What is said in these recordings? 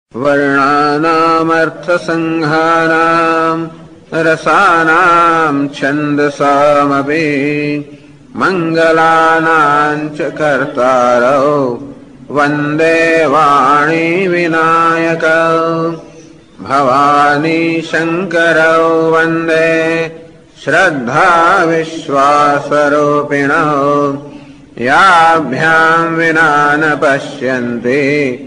वर्णानामर्थसंघानां रसानां छन्दसामपि मङ्गलानां च कर्तारौ वन्दे वाणी विनायकौ भवानी शङ्करौ वन्दे श्रद्धा विश्वासरूपिणौ याभ्यां विना न पश्यन्ति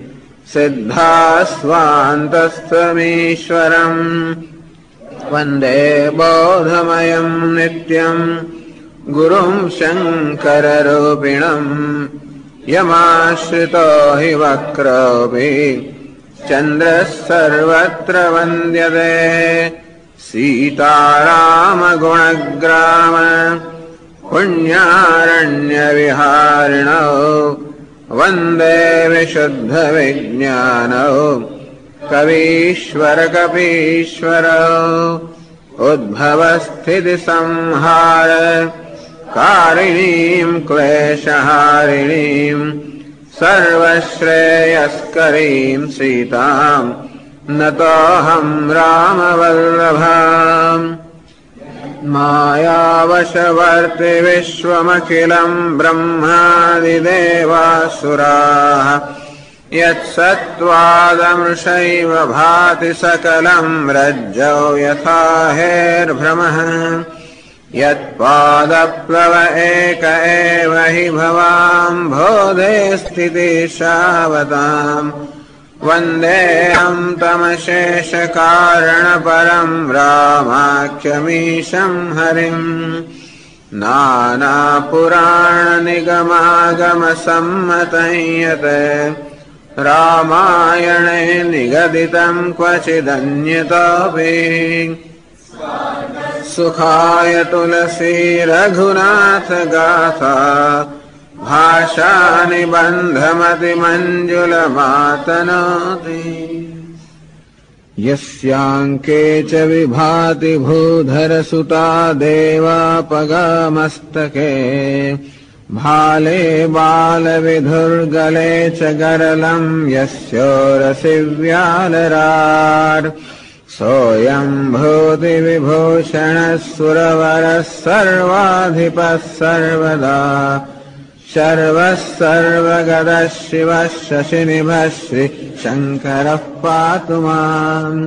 सिद्धास्वान्तस्थमीश्वरम् वन्दे बोधमयं नित्यं गुरुं शङ्कररूपिणम् यमाश्रितो हि वक्रोऽपि चन्द्रः सर्वत्र वन्द्यते सीतारामगुणग्राम पुण्यारण्यविहारिणौ वन्दे विशुद्धविज्ञानौ कवीश्वरकपीश्वरौ उद्भवस्थितिसंहार कारिणीं क्लेशहारिणीं सर्वश्रेयस्करीं सीतां नतोऽहं रामवल्लभाम् मायावशवर्ति विश्वमखिलं ब्रह्मादिदेवासुराः यत्सत्त्वादमृषैव भाति सकलं रज्जौ यथा हेर्भ्रमः यत्पादप्लव एक एव हि भवाम्भोधे स्थितिशावताम् वन्देऽहं तमशेषकारणपरं रामाख्यमीशं हरिम् नानापुराणनिगमागमसम्मतं यत् रामायणे निगदितं क्वचिदन्यतोऽपि सुखाय तुलसी रघुनाथ गाथा भाषानिबन्धमतिमञ्जुलमातनोति यस्याङ्के च विभाति भूधरसुता देवापगामस्तके भाले बालविधुर्गले च गरलं यस्योरसि व्यालराट् सोऽयं भूतिविभूषणः सुरवरः सर्वाधिपः सर्वदा शर्वः सर्वगतः शिवः शशिनिभः श्रीशङ्करः पातु माम्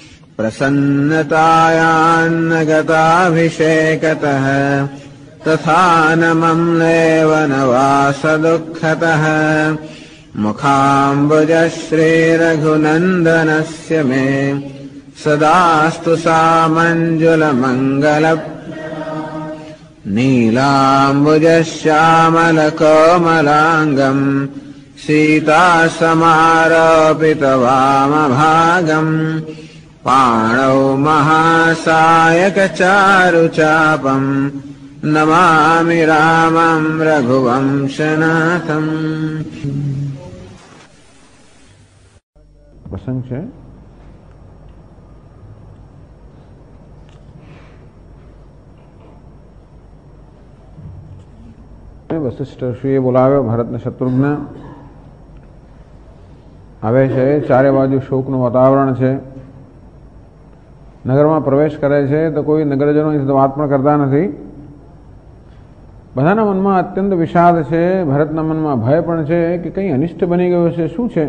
प्रसन्नतायान्नगताभिषेकतः तथा न मम्लेव न वासदुःखतः मुखाम्बुजः श्रीरघुनन्दनस्य मे सदास्तु सामञ्जुलमङ्गल नीलाम्बुजश्यामलकोमलाङ्गम् सीतासमारोपितवामभागम् पाणौ महासायकचारुचापम् नमामि रामं रघुवंशनाथम्। प्रसंग છે વશિષ્ઠ ઋષિએ બોલાવ્યો ભરતને શત્રુઘ્ન આવે છે. ચારે બાજુ શોકનું વાતાવરણ છે. નગરમાં પ્રવેશ કરે છે તો કોઈ નગરજનો વાત પણ કરતા નથી. બધાના મનમાં અત્યંત વિષાદ છે. ભરતના મનમાં ભય પણ છે કે કંઈ અનિષ્ટ બની ગયો છે. શું છે?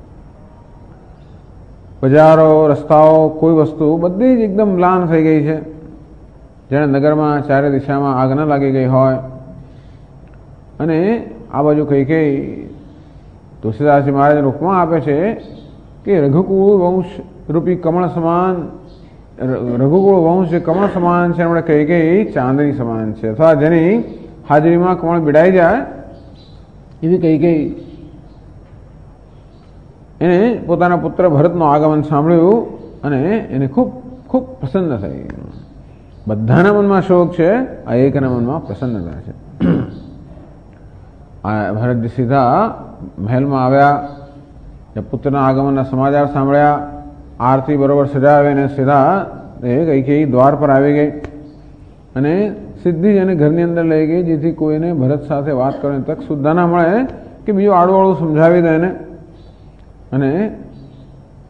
બજારો રસ્તાઓ કોઈ વસ્તુ બધી જ એકદમ મ્લાન થઈ ગઈ છે. જેણે નગરમાં ચારે દિશામાં આગ ન લાગી ગઈ હોય. અને આ બાજુ કઈ તુલસીદાસજી મહારાજને ઉપમા આપે છે કે રઘુકુળ વંશ રૂપી કમળ સમાન, રઘુકુળ વંશ જે કમળ સમાન છે એમણે કઈ ચાંદની સમાન છે, અથવા જેની હાજરીમાં કમળ બિડાઈ જાય એવી કઈ એને પોતાના પુત્ર ભરતનું આગમન સાંભળ્યું અને એને ખૂબ ખૂબ પ્રસન્ન થઈ. બધાના મનમાં શોક છે, આ એકના મનમાં પ્રસન્નતા છે. ભરતજી સીધા મહેલમાં આવ્યા, પુત્રના આગમનના સમાચાર સાંભળ્યા, આરતી બરોબર સજાવીને સીધા કઈ દ્વાર પર આવી ગઈ અને સીધી જ એને ઘરની અંદર લઈ ગઈ, જેથી કોઈને ભરત સાથે વાત કરવાની તક સુદ્ધા ના મળે કે બીજું આડું આડું સમજાવી દે એને. અને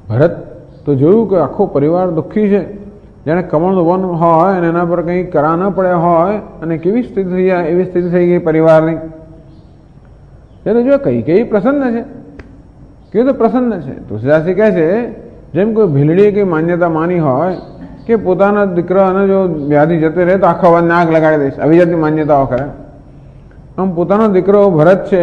ભરત તો જોયું કે આખો પરિવાર દુઃખી છે, જાણે કમળનું વન હોય અને એના પર કંઈ કરા ન પડ્યા હોય અને કેવી સ્થિતિ થઈ જાય એવી સ્થિતિ થઈ ગઈ પરિવારની. એટલે જો કઈ પ્રસન્ન છે, કેવું તો પ્રસન્ન છે. તુલસીદાસજી કહે છે જેમ કોઈ ભીલડી કઈ માન્યતા માની હોય કે પોતાના દીકરાને જો વ્યાધિ જતે રહે તો આખા વનને આગ લગાડી દઈશ, આવી જાતની માન્યતાઓ કરે. આમ પોતાનો દીકરો ભરત છે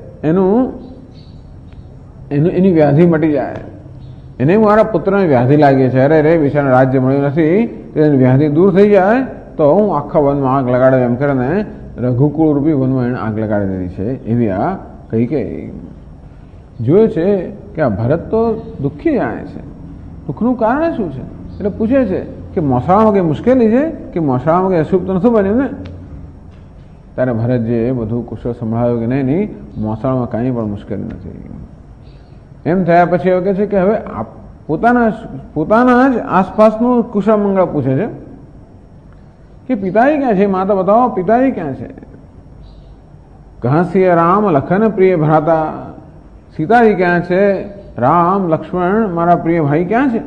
એની વ્યાધિ મટી જાય, એને મારા પુત્રને વ્યાધિ લાગી છે, અરે રે બિચારાને રાજ્ય મળ્યું નથી, એની વ્યાધિ દૂર થઈ જાય તો હું આખા વનમાં આગ લગાડે એમ કરીને રઘુકુળ રૂપી વનમાં એને આગ લગાડી દીધી છે. એવી આ કઈ જોયું છે કે આ ભરત તો દુઃખી જાણે છે. દુઃખનું કારણ શું છે એટલે પૂછે છે કે મોસાળામાં કંઈ મુશ્કેલી છે કે મોસાળામાં કંઈ અશુભ તો નથી બન્યું ને? ત્યારે ભરતજીએ બધું કુશળ સંભળાવ્યું કે નહીં, મોસાળામાં કાંઈ પણ મુશ્કેલી નથી. એમ થયા પછી એવું કહે છે કે હવે પોતાના જ આસપાસનું કુશળ મંગળ પૂછે છે કે પિતાજી ક્યાં છે, માતા બતાવો પિતાજી ક્યાં છે? કહસિય રામ લખન પ્રિય ભ્રાતા, સીતાજી ક્યાં છે? રામ લક્ષ્મણ મારા પ્રિય ભાઈ ક્યાં છે?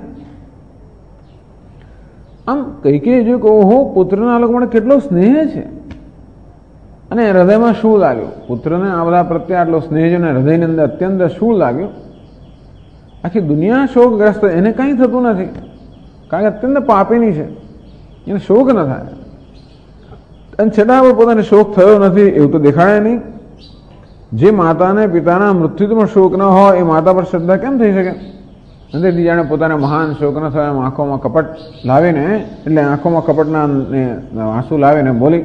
આમ કઈ જો કે ઓહો પુત્રના લોકો માટે કેટલો સ્નેહ છે અને હૃદયમાં શું લાગ્યું? પુત્રને આ બધા પ્રત્યે આટલો સ્નેહ છે અને હૃદયની અંદર અત્યંત શું લાગ્યું? આખી દુનિયા શોકગ્રસ્ત, એને કંઈ થતું નથી કારણ કે અત્યંત પાપીની છે, એને શોક ન થાય. અને છતાં પણ પોતાને શોક થયો નથી એવું તો દેખાડે નહીં. જે માતાને પિતાના મૃત્યુમાં શોક ન હોય એ માતા પર શ્રદ્ધા કેમ થઈ શકે? અંદરથી જાણે પોતાને મહાન શોક ન થયો એમ આંખોમાં કપટ લાવીને, એટલે આંખોમાં કપટના આંસુ લાવીને બોલી,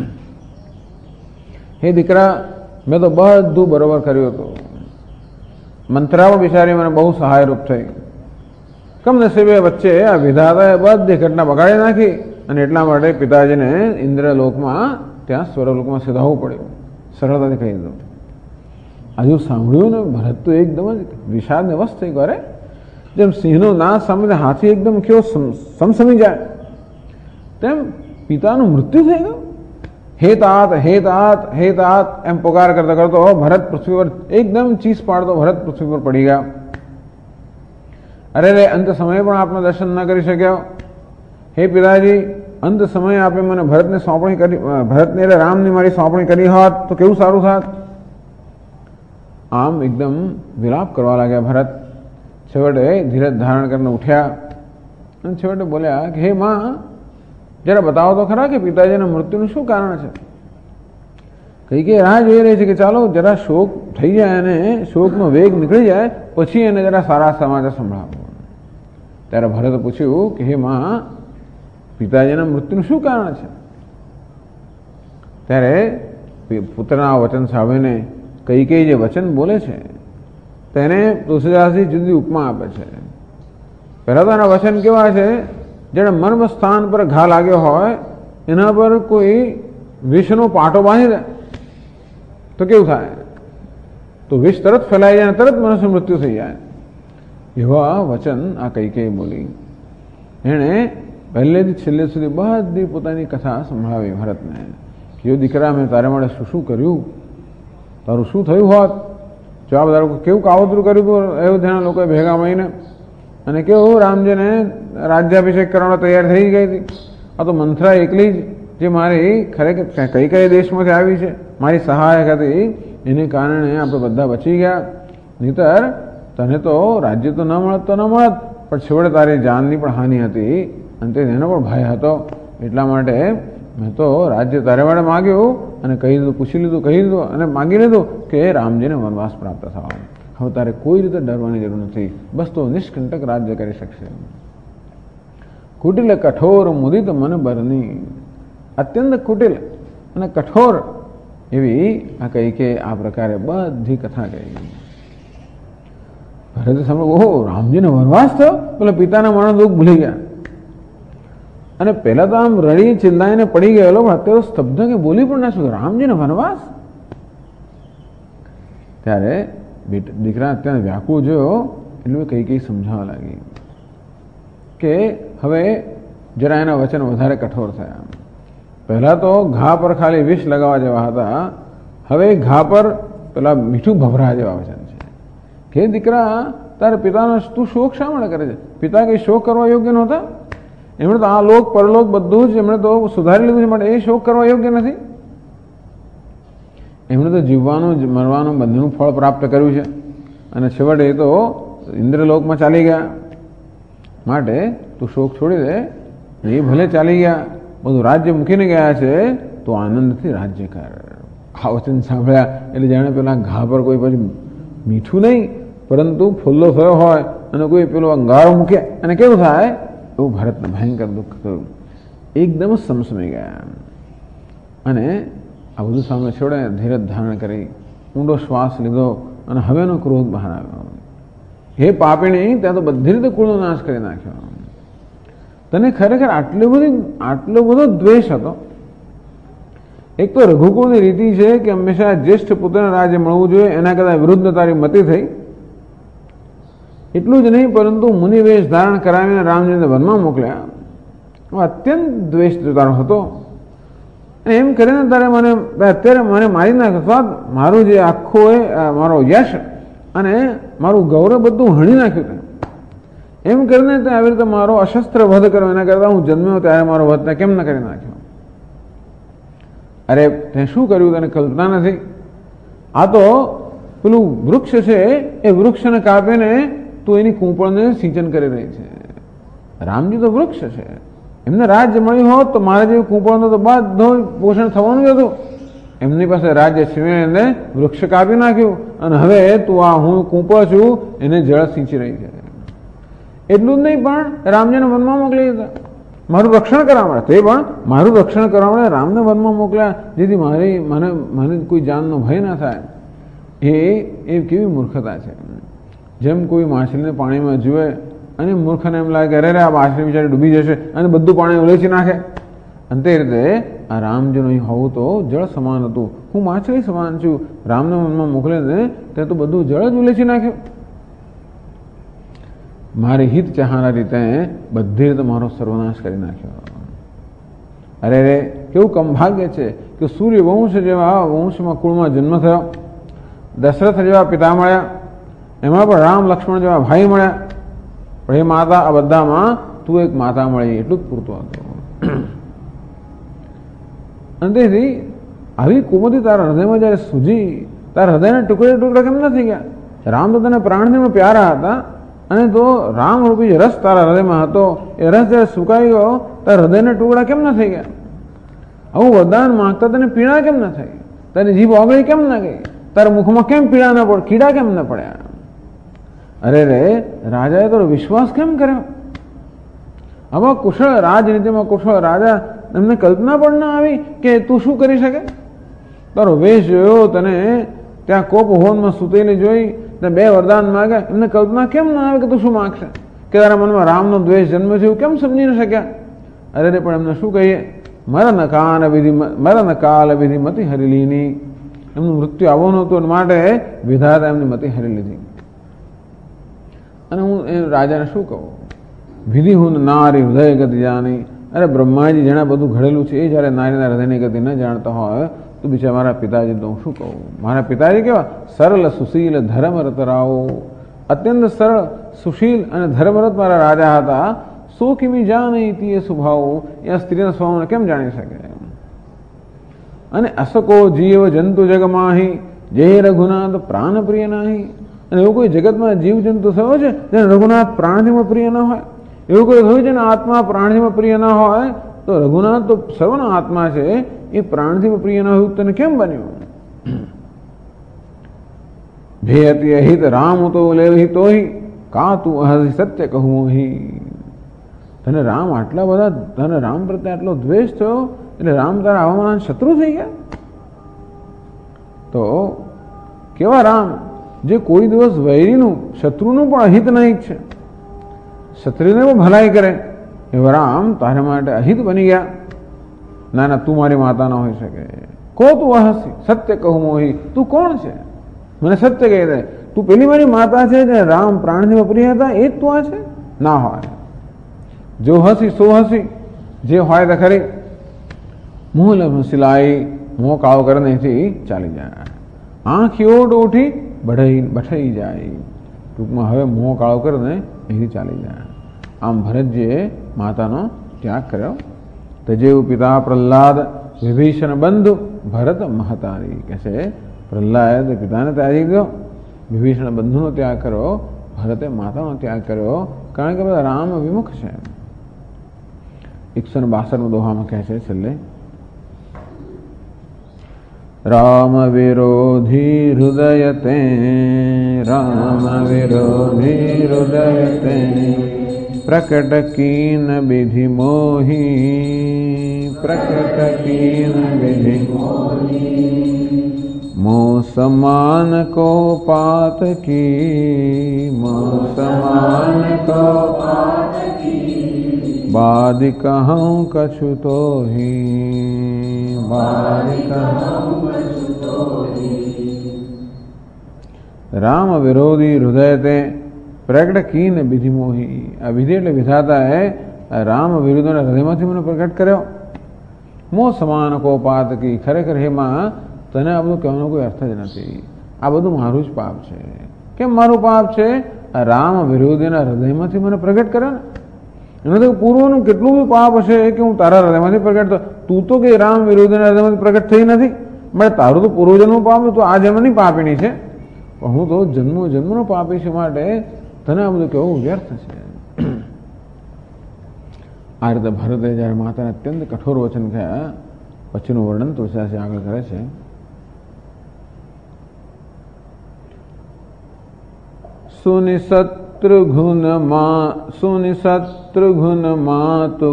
હે દીકરા મેં તો બધું બરોબર કર્યું હતું, મંત્રાઓ બિચારી મને બહુ સહાયરૂપ થઈ, કમનસીબે વચ્ચે આ વિધાતાએ બધી ઘટના બગાડી નાખી અને એટલા માટે પિતાજીને ઇન્દ્રલોકમાં ત્યાં સ્વર્ગલોકમાં સીધાવવું પડ્યું. સરળતાથી કહી દીધું. હજુ સાંભળ્યું ને ભરત તો એકદમ જ વિષાદને વશ થઈ ગયો. જેમ સિંહનો નાશ સામે હાથી એકદમ કેવો સમસમી જાય તેમ પિતાનું મૃત્યુ થઈ ગયું. હે તાત હે તાત હે તાત એમ પોકાર કરતા કરતો ભરત પૃથ્વી પર એકદમ ચીસ પાડતો ભરત પૃથ્વી પર પડી ગયા. અરે રે અંત સમયે પણ આપના દર્શન ન કરી શક્યા. હે પિતાજી અંત સમયે આપે મને ભરતને સોંપણી કરી, ભરતને એટલે રામની મારી સોંપણી કરી હોત તો કેવું સારું થાત. આમ એકદમ વિલાપ કરવા લાગ્યા ભરત. છેવટે ધીરજ ધારણ કરીને ઉઠ્યા અને છેવટે બોલ્યા કે હે માં જરા બતાવો તો ખરા કે પિતાજીના મૃત્યુનું શું કારણ છે? કઈ રાહ જોઈ રહી છે કે ચાલો જરા શોક થઈ જાય અને શોકનો વેગ નીકળી જાય પછી એને જરા સારા સમાચાર સંભળાવો. ત્યારે ભરતે પૂછ્યું કે હે માં પિતાજીના મૃત્યુનું શું કારણ છે? ત્યારે પુત્રના વચન સાંભળીને કઈ જે વચન બોલે છે તેને તુલસીદાસજી જુદી ઉપમા આપે છે. પહેલા તો એના વચન કેવા છે, જેને મર્મ સ્થાન પર ઘા લાગ્યો હોય એના પર કોઈ વિષનો પાટો બાંધી દે તો કેવું થાય? તો વિષ તરત ફેલાઈ જાય અને તરત મનુષ્યનું મૃત્યુ થઈ જાય. એવા વચન આ કઈ બોલી. એણે પહેલેથી છેલ્લે સુધી બધી પોતાની કથા સંભળાવી ભરતને કે જો દીકરા મેં તારે માટે શું કર્યું, તારું શું થયું હોત, જવાબ તારું કેવું કાવતરું કર્યું હતું અયોધ્યાના લોકોએ ભેગા મળીને, અને કેવું રામજીને રાજ્યાભિષેક કરવાનો તૈયાર થઈ ગઈ હતી. આ તો મંથરા એકલી જ જે મારી ખરેખર કઈ દેશમાંથી આવી છે, મારી સહાયક હતી, એને કારણે આપણે બધા બચી ગયા. નહીતર તને તો રાજ્ય તો ન મળત તો ન મળત, પણ છેવટે તારી જાનની પણ હાનિ હતી અને એનો પણ ભય હતો. એટલા માટે મેં તો રાજ્ય તારે માટે માગ્યું અને કહી દીધું, પૂછી લીધું, કહી દીધું અને માગી લીધું કે રામજીને વનવાસ પ્રાપ્ત થવાનો. હવે તારે કોઈ રીતે ડરવાની જરૂર નથી, બસ તો નિષ્કંટક રાજ્ય કરી શકશે. કુટિલ કઠોર મુદિત મન બરની, અત્યંત કુટિલ અને કઠોર એવી આ કહી કે આ પ્રકારે બધી કથા કહી. ભરતે સાંભળ્યું, ઓહો રામજીને વનવાસ થયો, પેલા પિતાના મરણ દુઃખ ભૂલી ગયા અને પહેલા તો આમ રડી ચિલ્લાઈને પડી ગયેલો, પણ અત્યારે સ્તબ્ધ કે બોલી પણ ના શું, રામજીને વનવાસ. ત્યારે દીકરા અત્યારે વ્યાકુળ જોયો એટલે કઈ સમજાવવા લાગી કે હવે જરા એના વચન વધારે કઠોર થયા. પહેલા તો ઘા પર ખાલી વિષ લગાવવા જેવા હતા, હવે ઘા પર પેલા મીઠું ભભરા જેવા વચન છે કે દીકરા તારે પિતાનો તું શોક શા માટે કરે છે? પિતા કંઈ શોક કરવા યોગ્ય નહોતા? એમણે તો આ લોક પરલોક બધું જ એમણે તો સુધારી લીધું છે, માટે એ શોક કરવા યોગ્ય નથી. એમણે તો જીવવાનું મરવાનું બંનેનું ફળ પ્રાપ્ત કર્યું છે અને છેવટે એ તો ઇન્દ્રલોકમાં ચાલી ગયા. માટે તું શોક છોડી દે. એ ભલે ચાલી ગયા, બધું રાજ્ય મૂકીને ગયા છે, તો આનંદથી રાજ્ય કર. આ વચન સાંભળ્યા એટલે જાણે પેલા ઘા પર કોઈ પછી મીઠું નહીં પરંતુ ફુલ્લો થયો હોય અને કોઈ પેલો અંગારો મૂકે અને કેવું થાય, એવું ભરતને ભયંકર દુઃખ થયું. એકદમ જ સમસમી ગયા અને આ બધું સામે છોડે ધીરજ ધારણ કરી ઊંડો શ્વાસ લીધો અને હવેનો ક્રોધ બહાર આવ્યો. હે પાપીણી, ત્યાં તો બધી રીતે કુળનો નાશ કરી નાખ્યો. તને ખરેખર આટલો બધો દ્વેષ હતો? એક તો રઘુકુળની રીતિ છે કે હંમેશા જ્યેષ્ઠ પુત્રને રાજ્ય મળવું જોઈએ, એના કરતાં વિરુદ્ધ તારી મતિ થઈ. એટલું જ નહીં પરંતુ મુનિવેશ ધારણ કરાવીને રામજીને વનમાં મોકલ્યા. અત્યંત દ્વેષ તારો હતો. એમ કરીને તારે મને અત્યારે મને મારી નાખ્યો. મારું જે આખો મારો યશ અને મારું ગૌરવ બધું હણી નાખ્યું. એમ કરીને તે આવી રીતે મારો અશસ્ત્ર વધ કર્યો. એના કરતાં હું જન્મ્યો ત્યારે મારો વધ કેમ ન કરી નાખ્યો? અરે તે શું કર્યું તને કલ્પના નથી. આ તો પેલું વૃક્ષ છે, એ વૃક્ષને કાપીને તું એની કૂંપળને સિંચન કરી રહી છે. રામજી તો વૃક્ષ છે, એમને રાજ્ય મળ્યું હોત તો મારા જેવી કૂંપળનો તો બધું પોષણ થવાનું જ હતું. એમની પાસે રાજ્ય છીનવીને વૃક્ષ કાપી નાખ્યું અને હવે તું આ હું કૂંપળ છું એને જળ સિંચી રહી છે. એટલું જ નહીં પણ રામજીને વનમાં મોકલી દીધા મારું રક્ષણ કરવા માટે. તે પણ મારું રક્ષણ કરવા માટે રામને વનમાં મોકલ્યા, જેથી મને કોઈ જાનનો ભય ના થાય. એ કેવી મૂર્ખતા છે. જેમ કોઈ માછલીને પાણીમાં જુએ અને મૂર્ખને એમ લાગે અરે આ માછલી બિચારી ડૂબી જશે અને બધું પાણી ઉલેચી નાખે. અને તે રીતે આ રામજીનું અહીં હોવું તો જળ સમાન હતું. હું માછલી સમાન છું. રામને મનમાં મોકલીને તે તો બધું જળ જ ઉલેચી નાખ્યું. મારી હિત ચાહનારી રીતે બધી રીતે મારો સર્વનાશ કરી નાખ્યો. અરે રે કેવું કમભાગ્ય છે કે સૂર્યવંશ જેવા વંશમાં કુળમાં જન્મ થયો, દશરથ જેવા પિતા મળ્યા, એમાં પણ રામ લક્ષ્મણ જેવા ભાઈ મળ્યા. પણ એ માતા આ બધામાં તું એક માતા મળી એટલું જ પૂરતું હતું. અને તેથી આવી કુમતી તારા હૃદયમાં જયારે સૂજી, તારા હૃદયના ટુકડે ટુકડા કેમ નથી ગયા? રામ તો તને પ્રાણથી પ્યારા હતા અને તો રામ રૂપી રસ તારા હૃદયમાં હતો, એ રસ જયારે સુકાઈ ગયો તારા હૃદયના ટુકડા કેમ ન થઈ ગયા? આવું વરદાન માંગતા તને પીડા કેમ ન થઈ? તારી જીભ ઓગળી કેમ ન ગઈ? તારા મુખમાં કેમ પીડા ન પડ કીડા કેમ ન પડ્યા? અરે રે રાજાએ તો વિશ્વાસ કેમ કર્યો? આવા કુશળ રાજનીતિમાં કુશળ રાજા એમને કલ્પના પણ ના આવી કે તું શું કરી શકે? તારો વેશ જોયો, તને ત્યાં કોપ હોનમાં સૂતેલી જોઈ, બે વરદાન માગ્યા, એમને કલ્પના કેમ ના આવે કે તું શું માગશે? કે તારા મનમાં રામનો દ્વેષ જન્મ છે એવું કેમ સમજી ન શક્યા? અરે રે પણ એમને શું કહીએ? મરણ કાલ વિધિ મતિ હરીલીની. એમનું મૃત્યુ આવવાનું હતું માટે વિધાતા એમની મતિ હરી લીધી. અને હું એ રાજાને શું કહું? વિધિ હું નારી હૃદય ગતિ જાણી. અરે બ્રહ્માજી જેના બધું ઘડેલું છે એ જયારે નારીના હૃદયની ગતિ ન જાણતા હોય તો બિચારા મારા પિતાજી તો હું શું કહું? મારા પિતાજી કેવા સરળ સુશીલ ધર્મરત રાવો, અત્યંત સરળ સુશીલ અને ધર્મરત મારા રાજા હતા. સો કિમી જાણી તે સ્વભાવ, એ સ્ત્રીના સ્વભાવને કેમ જાણી શકે? અને અસકો જીવ જંતુ જગમાહી, જે રઘુનાથ પ્રાણ પ્રિય નાહી. અને એવું કોઈ જગતમાં જીવ જંતુ થયો છે જેને રઘુનાથ પ્રાણથીમાં પ્રિય ના હોય? એવું કોઈ થયું છે ને આત્મા પ્રાણથીમાં પ્રિય ના હોય? તો રઘુનાથ તો સર્વનો આત્મા છે, એ પ્રાણથી પ્રિય ના હોય તને કેમ બન્યું? ભેયતિ અહિત રામ તો લેવી તોહી, કા તું અહસી સત્ય કહું હી. તને રામ આટલા બધા, તને રામ પ્રત્યે આટલો દ્વેષ થયો એટલે રામ તારા આવા શત્રુ થઈ ગયા? તો કેવા રામ જે કોઈ દિવસ વૈરીનું શત્રુનું પણ અહિત નહીં છે, ક્ષત્રિયને પણ ભલાઈ કરે, એવા રામ તારા માટે અહિત બની ગયા? ના ના, તું મારી માતા ના હોઈ શકે. કો તું અહસી સત્ય કહું મોહી, તું કોણ છે? મને સત્ય કહી દે. તું પેલી મારી માતા છે જે રામ પ્રાણથી પ્રિય હતા, એ જ તું આ છે? ના હોય. જો હસી સો હસી, જે હોય તો ખરી. મુંહ લભ સિલાઈ, મોં કાળો કરે અહીંથી ચાલી જાય. આંખ ઓટ ઉઠી બઠાઈ જાય. ટૂંકમાં હવે મોં કાળો કરીને અહીંથી ચાલી જાય. આમ ભરતજીએ માતાનો ત્યાગ કર્યો. તજેવું પિતા પ્રહલાદ વિભીષણ બંધુ ભરત મહતારી. કહે છે પ્રહલાદ પિતાને ત્યાગી ગયો, વિભીષણ બંધુનો ત્યાગ કર્યો, ભરતે માતાનો ત્યાગ કર્યો, કારણ કે બધા રામ વિમુખ છે. 162 દોહામાં કહે છે છેલ્લે, રામ વિરોધી હૃદય તે, રામ વિરોધી હૃદય તે, પ્રકટ કીન વિધિ મોહી, પ્રકટ કીન વિધિ મોહી, મો સમાન કો પાત કી, મો સમાન કો પાત કી, બાદ કહું કछु તો હી, બાદ કહું કछु તો હી. રામ વિરોધી હૃદય તે, પ્રગટ કીન વિધિ મોહી. આ વિધિ એટલે વિધાતા હે રામ વિરુદ્ધના હૃદયમાંથી મને પ્રગટ કર્યો. મો સમાન કો પાત કી. ખરેખર હેમાં તને આ બધું કહેવાનો કોઈ અર્થ જ નથી. આ બધું મારું જ પાપ છે. કેમ મારું પાપ છે? રામ વિરોધીના હૃદયમાંથી મને પ્રગટ કર્યો ને. એમાં તો પૂર્વનું કેટલું બધું પાપ હશે કે હું તારા હૃદયમાંથી પ્રગટ થયો. તું તો કે રામ વિરોધીના હૃદયમાંથી પ્રગટ થઈ નથી, પણ તારું તો પૂર્વજન્મનું પાપ તો આ જન્મની પાપીણી છે, પણ હું તો જન્મો જન્મનો પાપી છું, માટે તને આ બધું કેવું વ્યર્થ છે. આ રીતે ભરતે જ્યારે માતાને અત્યંત કઠોર વચન કહ્યા પછીનું વર્ણન તુલસીદાસ આગળ કરે છે. સુનિશત્રુઘ્ન માતુ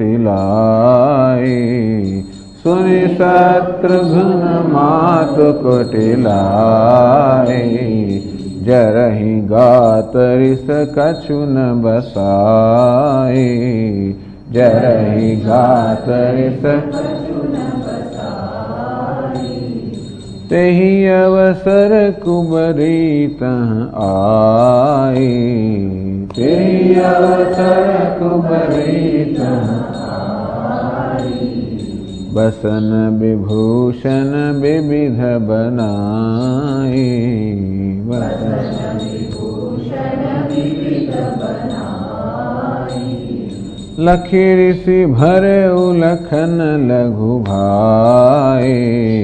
કુટિલાય, સુનિશત્રુઘ્ન માતુ કુટિલાય, જરહી ગાતરિસ કछु ન બસાય, જરહી ગાતરિસ તેહી અવસર કુબરી તહ આય, તેહી અવસર કુબરી તહ આય, બસન વિભૂષણ વિવિધ બનાય, બસન વિભૂષણ વિવિધ બનાય, લખી ઋષિ ભરે લખન લઘુ ભાઈ,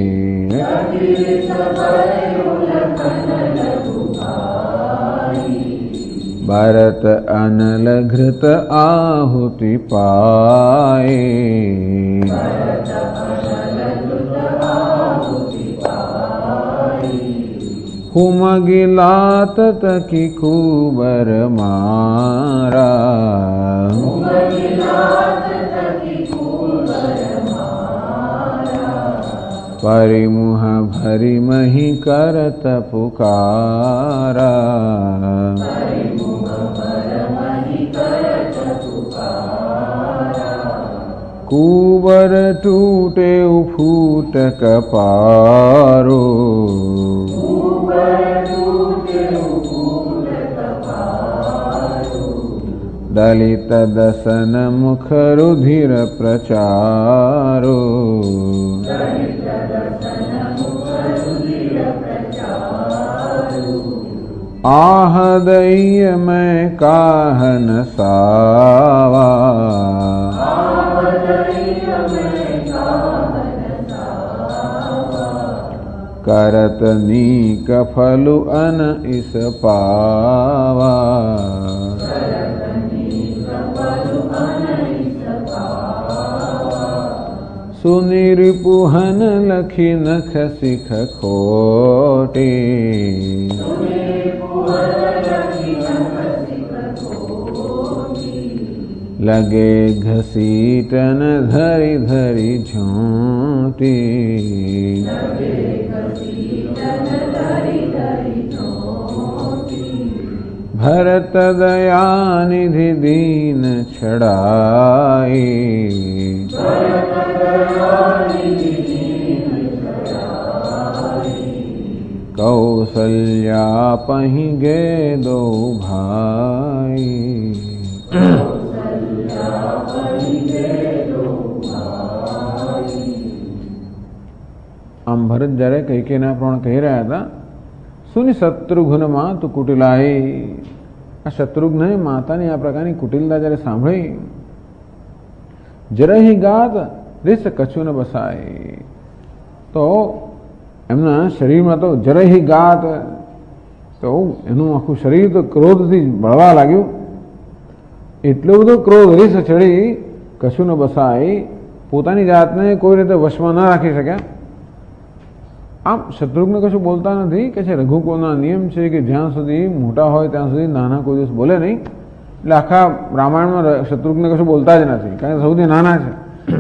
ભરત અનલ ઘૃત આહુતિ પાય, હુમગિલાત તકી કુબર મારા, પરિમુહ ભરી મહી કરત પુકારા, કુબર તૂટે ફૂટ કપારો, દલિત દસન મુખ રુધિર પ્રચારો, આહ દૈય મેં કાહન સાવા, કરત નીક ફલુ અન ઇસ પાવા, સુનિરિપુહન લખી નખ શિખ ખોટી, લગે ઘસીટન ધરી ધરી ઝૂંટી, ભરત દયાનિધિ દીન છડાઈ, કૌશલ્યા પહી ગે દો ભાઈ. આમ ભરત જ્યારે કૈકેયીના પ્રમાણ કહી રહ્યા હતા, સુની શત્રુઘ્નમાં તું કુટિલાઈ. આ શત્રુઘ્ને માતાની આ પ્રકારની કુટિલતા જ્યારે સાંભળી, જરહી ગાત રીસ કછું ન બસાય, તો એમના શરીરમાં તો જરહી ગાત, તો એનું આખું શરીર તો ક્રોધથી બળવા લાગ્યું. એટલો બધો ક્રોધ રીસ ચડી, કશું ન બસાય, પોતાની જાતને કોઈ રીતે વશમાં ન રાખી શક્યા. આમ શત્રુઘ્ન કશું બોલતા નથી, કે છે રઘુકુળના નિયમ છે કે જ્યાં સુધી મોટા હોય ત્યાં સુધી નાના કોઈ દિવસ બોલે નહીં. એટલે આખા રામાયણમાં શત્રુઘ્ન કશું બોલતા જ નથી, કારણ કે સૌથી નાના છે.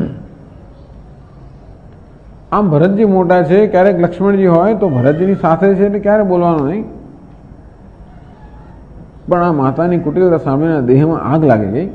આમ ભરતજી મોટા છે, ક્યારેક લક્ષ્મણજી હોય તો ભરતજીની સાથે છે એટલે ક્યારે બોલવાનું નહીં. પણ આ માતાની કુટિલતા સામેના દેહમાં આગ લાગી ગઈ.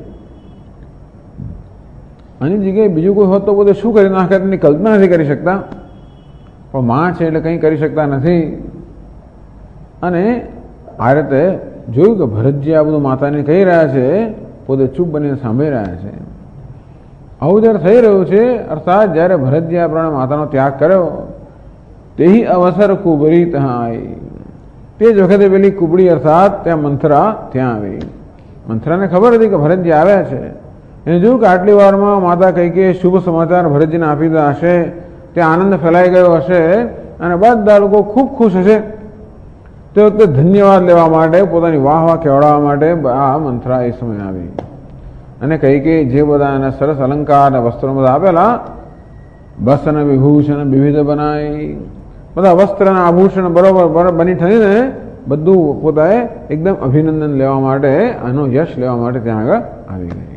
આની જગ્યાએ બીજું કોઈ હોત તો બધે શું કરી નાખે એની કલ્પના નથી કરી શકતા, પણ માં છે એટલે કંઈ કરી શકતા નથી. અને આ રીતે જોયું કે ભરતજી આ બધું માતાને કહી રહ્યા છે, પોતે ચૂપ બનીને સાંભળી રહ્યા છે. આવું જ્યારે થઈ રહ્યું છે, અર્થાત જ્યારે ભરતજી આ પ્રમાણે માતાનો ત્યાગ કર્યો, તેહી અવસર કુબરી ત્યાં આવી. તે જ વખતે પેલી કુબડી અર્થાત ત્યાં મંથરા ત્યાં આવી. મંથરાને ખબર હતી કે ભરતજી આવ્યા છે. એને જોયું કે આટલી વારમાં માતા કહી કે શુભ સમાચાર ભરતજીને આપી દીધા હશે, ત્યાં આનંદ ફેલાઈ ગયો હશે અને બધા લોકો ખૂબ ખુશ હશે. તે વખતે ધન્યવાદ લેવા માટે, પોતાની વાહ વાહ કહેવડાવવા માટે આ મંથરા એ સમય આવી અને કહી કે જે બધા એના સરસ અલંકાર અને વસ્ત્રો બધા આપેલા, બસન વિભૂષણ વિવિધ બનાવી, બધા વસ્ત્ર અને આભૂષણ બરોબર બની થઈને બધું પોતાએ એકદમ અભિનંદન લેવા માટે, આનો યશ લેવા માટે ત્યાં આગળ આવી ગઈ.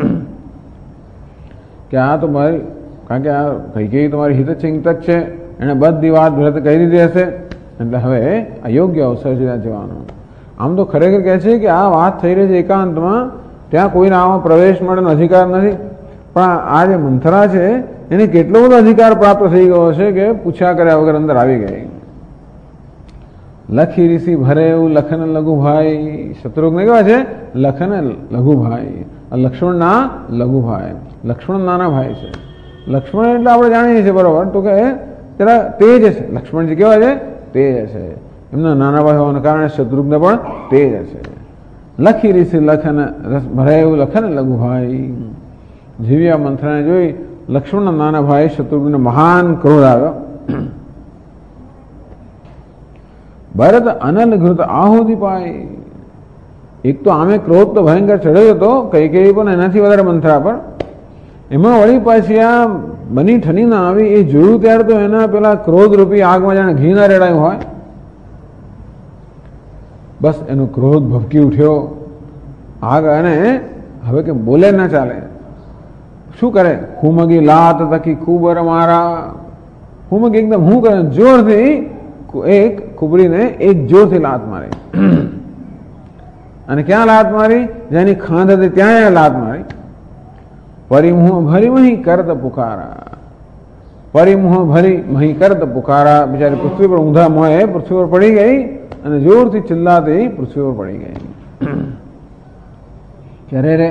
કે આ તો મારી, કારણ કે આ કઈ તમારી હિતચિંતક છે, એણે બધી વાત ભરત કહી દીધી હશે, એટલે હવે અયોગ્ય અવસર છે ત્યાં જવાનો. આમ તો ખરેખર કહે છે કે આ વાત થઈ રહી છે એકાંતમાં, ત્યાં કોઈને આમાં પ્રવેશ માટેનો અધિકાર નથી. પણ આ જે મંથરા છે એને કેટલો બધો અધિકાર પ્રાપ્ત થઈ ગયો છે કે પૂછ્યા કર્યા વગર અંદર આવી ગઈ. લખી ઋષિ ભરે એવું લખન લઘુભાઈ. શત્રુઘ્ન કેવા છે? લખન લઘુભાઈ. લક્ષ્મણના લઘુભાઈ. લક્ષ્મણ નાના ભાઈ છે. લક્ષ્મણ એટલે આપણે જાણીએ છીએ બરોબર, તો કે જરા તેજ છે. લક્ષ્મણજી કેવા છે? તેજ છે. એમના નાના ભાઈ હોવાના કારણે શત્રુઘ્ન પણ તેજ છે. લખી ઋષિ લખન ભરાય એવું લખન લઘુભાઈ. જેવી આ મંથરાને જોઈ લક્ષ્મણના નાના ભાઈ શત્રુઘ્ન મહાન ક્રોધ આવ્યો. ભરત અનલ ઘૃત આહુતિ પાય. એક તો આમે ક્રોધ તો ભયંકર ચડ્યો હતો, કઈ કઈ પણ એનાથી વધારે મંથરા પર. એમાં વળી પાછી આ બની ઠની ના આવી, એ જોયું ત્યારે તો એના પેલા ક્રોધ રૂપી આગમાં જાણે ઘી ના રેડાયું હોય. બસ એનો ક્રોધ ભભકી ઉઠ્યો. આગ અને હવે કે બોલે ના ચાલે. શું કરે? હુમગી લાત તકી કુબર મારા. હુમગી એકદમ હું કરે, જોરથી એક કુબરીને એક જોરથી લાત મારી. અને ક્યાં લાત મારી? જેની ખાંડ હતી ત્યાં લાત મારી. પરિમુહ ભરી મહી કરત પુકારા. પરિમુહ ભરી મહી કરત પુકારા. બિચારી પૃથ્વી પર ઊંધા મોએ પૃથ્વી પર પડી ગઈ અને જોરથી ચિલ્લાતી પૃથ્વી પર પડી ગઈ. ત્યારે રે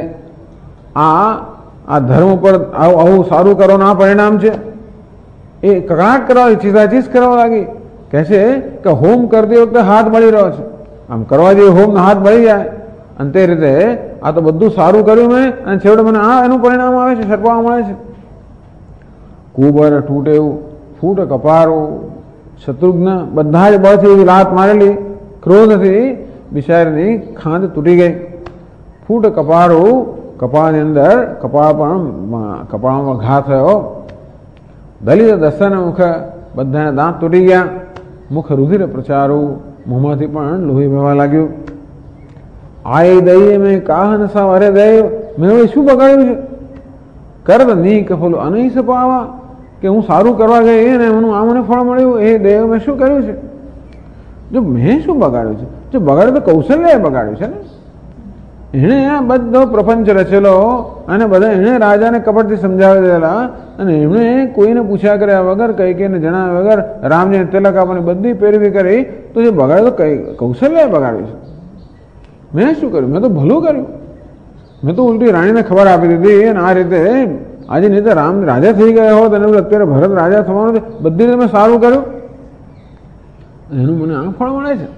આ ધર્મ પર આવું સારું કરવાનું આ પરિણામ છે. એ કકડાટ કરવા, ચીસાચીસ કરવા લાગી. કહે છે કે હોમ કરતી વખતે હાથ બળી રહ્યો છે. આમ કરવા જઈએ હોમ હાથ બળી જાય. અને તે રીતે આ તો બધું સારું કર્યું મેં, અને છેવટે મને આ એનું પરિણામ આવે છે, સટવા મળે છે. કુબર તૂટેવું, ફૂટ કપારું. શત્રુઘ્ન બધા જ બળથી એવી લાત મારેલી, ક્રોધથી બિચારીની ખાંડ તૂટી ગઈ. ફૂટ કપારું, કપાળની અંદર કપાળમાં ઘા થયો. દલિત દર્શન મુખ, બધાના દાંત તૂટી ગયા. મુખ રુધિર પ્રચારું, મોંમાંથી પણ લોહી વહેવા લાગ્યું. આય દઈએ મેં કાહન સાવ, અરે દૈવ મેં હવે શું બગાડ્યું છે? કરત ની કફલું અનૈસ પાવા. કે હું સારું કરવા ગઈ ને આ મને ફળ મળ્યું, એ દેવ મેં શું કર્યું છે? જો મેં શું બગાડ્યું છે? જો બગાડ્યું તો કૌશલ્યાએ બગાડ્યું છે ને. એણે આ બધો પ્રપંચ રચેલો અને બધા એણે રાજાને કપટથી સમજાવી દેલા, અને એમણે કોઈને પૂછ્યા કર્યા વગર, કૈકેયીને જણાવ્યા વગર રામને તિલક આપવાની બધી પેરવી કરી, તો જે બગાડ્યું તો કૌશલ્યાએ બગાડ્યું છે. મેં શું કર્યું? મેં તો ભલું કર્યું. મેં તો ઉલટી રાણીને ખબર આપી દીધી. અને આ રીતે આજે નહીં તો રામ રાજા થઈ ગયા હોત અને અત્યારે ભરત રાજા થવાનું, બધી રીતે મેં સારું કર્યું. એનું મને આ ફળ મળે છે.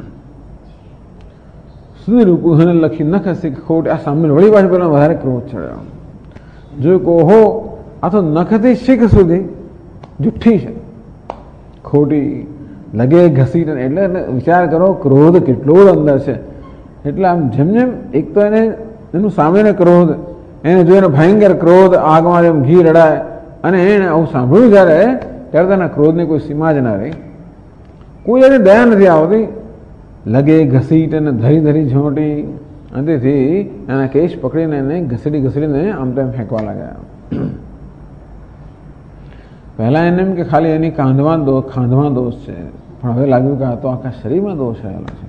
સુધી રૂપું એને લખી નખ હસી ખોટ. આ સામે વળી પાછી પેલા વધારે ક્રોધ ચડ્યો. જો કહો આ તો નખથી શીખ સુધી જુઠ્ઠી છે, ખોટી, લગે ઘસી. એટલે વિચાર કરો ક્રોધ કેટલો અંદર છે. એટલે આમ જેમ જેમ એક તો એને એનું સામેને ક્રોધ, એને જોઈને ભયંકર ક્રોધ, આગમાં જેમ ઘી રડાય, અને એને આવું સાંભળ્યું જ્યારે ત્યારે તેના ક્રોધની કોઈ સીમા જ ના રહી. કોઈ એને દયા નથી આવતી. લગે ઘસીટ અને ધરી ધરી ઝોંટી, અને તેથી એના કેશ પકડીને એને ઘસીડીને આમ તેમ ફેંકવા લાગ્યા. પહેલા એને એમ કે ખાલી એની ખાંધમાં દોષ છે, પણ હવે લાગ્યું કે આ તો આખા શરીરમાં દોષ આવેલો છે.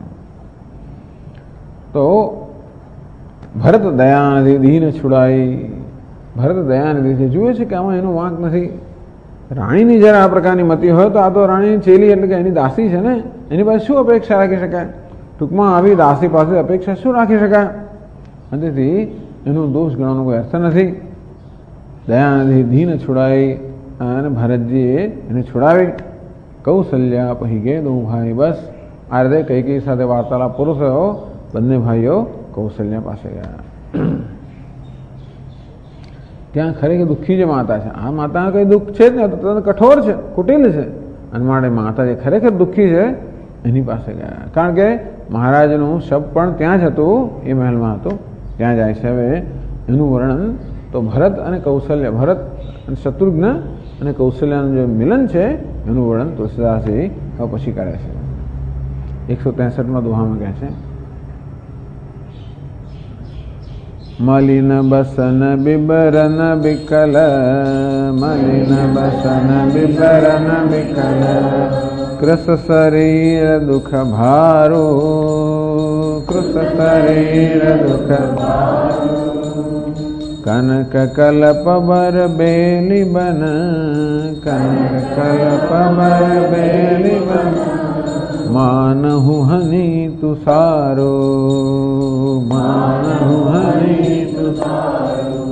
તો ભરત દયાનિધિ દીન છુડાઈ. ભરત દયાનિધિ છે, જુએ છે કે આમાં એનો વાંક નથી. રાણીની જ્યારે આ પ્રકારની મતિ હોય તો આ તો રાણીની ચેલી એટલે કે એની દાસી છે ને, એની પાસે શું અપેક્ષા રાખી શકાય? ટૂંકમાં આવી દાસી પાસે અપેક્ષા શું રાખી શકાય? અને તેથી એનો દોષ ગણવાનો કોઈ અર્થ નથી. દયાનિધિ દીન છુડાઈ, અને ભરતજીએ એને છુડાવી. કૌશલ્યા પહી ગે દો ભાઈ. બસ આ રીતે કઈ સાથે વાર્તાલાપ પૂરો થયો. બંને ભાઈઓ કૌશલ્યા પાસે ગયા. ત્યાં ખરેખર દુઃખી જે માતા છે, આ માતાને કંઈ દુઃખ છે જ ને, તો કઠોર છે, કુટિલ છે, અને માટે માતા જે ખરેખર દુઃખી છે એની પાસે ગયા. કારણ કે મહારાજનું શબ પણ ત્યાં જ હતું, એ મહેલમાં હતું, ત્યાં જાય છે. હવે એનું વર્ણન તો ભરત અને કૌશલ્ય, ભરત અને શત્રુઘ્ન અને કૌશલ્યાનું જે મિલન છે એનું વર્ણન તુલસીદાસજી હવે પછી કરે છે. 163માં દોહામાં કહે છે, મલિન બસન બિબરન બિકલ, મલિન બસન બિબરન બિકલ, કૃષ શરીર દુઃખ ભારો, કૃષ શરીર દુઃખ ભારો, કનક કલપ બર બેલી બન, કનક કલપ બર બેલી બન, માનહુ હની તુષારો, માનહુ હની તુષારો.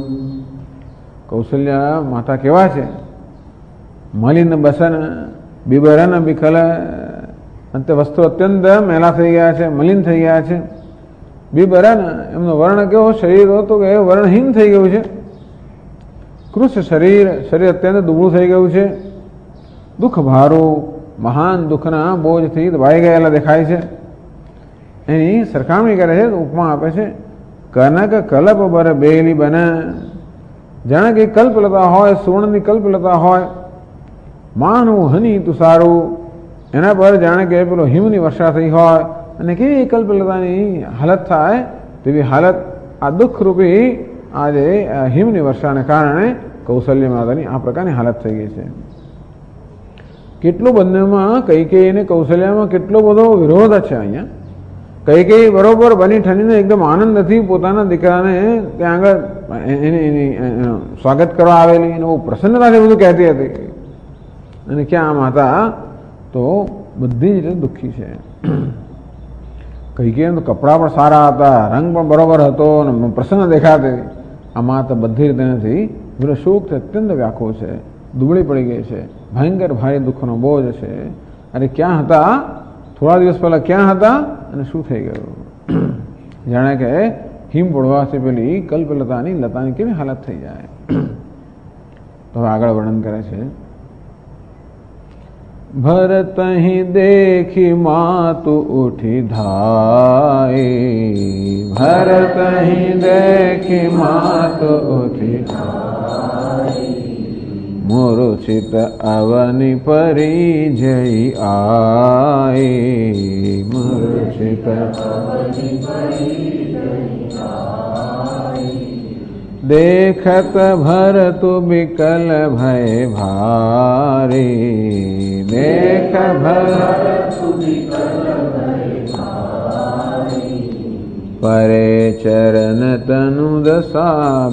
કૌશલ્યા માતા કેવા છે? મલિન બસન બિબરન બિકલ, અંતે વસ્તુ અત્યંત મેલા થઈ ગયા છે, મલિન થઈ ગયા છે. બિબરન એમનો વર્ણ કેવો? શરીર હતો કે વર્ણહીન થઈ ગયું છે. કૃષ શરીર, શરીર અત્યંત દુબળું થઈ ગયું છે. દુઃખ ભારો, મહાન દુઃખના બોજથી દબાઈ ગયેલા દેખાય છે. એની સરખામણી કરે છે, ઉપમા આપે છે. કનક કલ્પ બર બેલી બને, જાણે કે કલ્પલતા હોય, સુવર્ણની કલ્પલતા હોય. માનવું હની તુષારું, એના પર જાણે કે પેલો હિમની વર્ષા થઈ હોય, અને કેવી કલ્પલતાની હાલત થાય તેવી હાલત આ દુઃખરૂપી આજે હિમની વર્ષાને કારણે કૌશલ્ય માતાની આ પ્રકારની હાલત થઈ ગઈ છે. કેટલો બંનેમાં કૈકેયી અને કૌશલ્યામાં કેટલો બધો વિરોધ છે. અહીંયા કૈકેયી બરોબર બની ઠનીને એકદમ આનંદથી પોતાના દીકરાને ત્યાં આગળ એની સ્વાગત કરવા આવેલી, એને બહુ પ્રસન્નતાથી બધું કહેતી હતી. અને ક્યાં માતા તો બધી જ રીતે દુઃખી છે. કૈકેયી તો કપડાં પણ સારા હતા, રંગ પણ બરોબર હતો, અને પ્રસન્ન દેખાતી. આ માતા બધી રીતે નથી, પેલો શોકથી અત્યંત વ્યાકુળ છે, દુબળી પડી ગઈ છે, ભયંકર ભારે દુઃખનો બોજ છે. અરે ક્યાં હતા? થોડા દિવસ પહેલા ક્યાં હતા અને શું થઈ ગયું? જાણે કે હિમ પડવાથી પેલી કલ્પલતાની લતાની કેવી હાલત થઈ જાય. તો હવે આગળ વર્ણન કરે છે. ભરત અહીં દેખી માતુ ઉઠી ધાઈ, ભરત અહીં દેખી માતુ ઉઠી ધાઈ, મૂર્છિત અવની પરી જઈ આઈ, મૂર્છિત અવની પરી જઈ આઈ, देखत भरत बिकल भय भारी, देख भरत बिकल भय भारी, परे चरण तनु दशा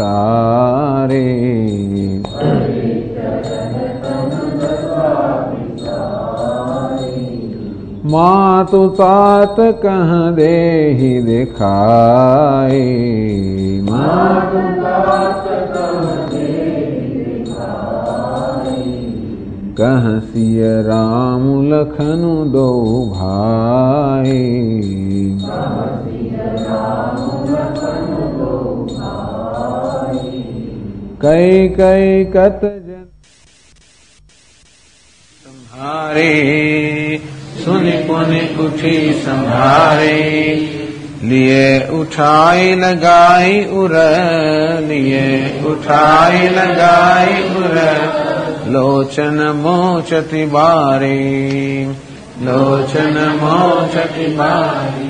बिसारी, परे चरण तनु दशा बिसारी, मातु तात कह देहि दिखाई, मातु तात कह देहि दिखाई, कह सिय राम लखनु दो भाई। कई कई कत जन संहारे, सुनि पुनि उठी संभारे। लिए उठाई लगाई उर, लिए उठाई लगाई उर। लोचन मोचति बारे, लोचन मोचति बारे।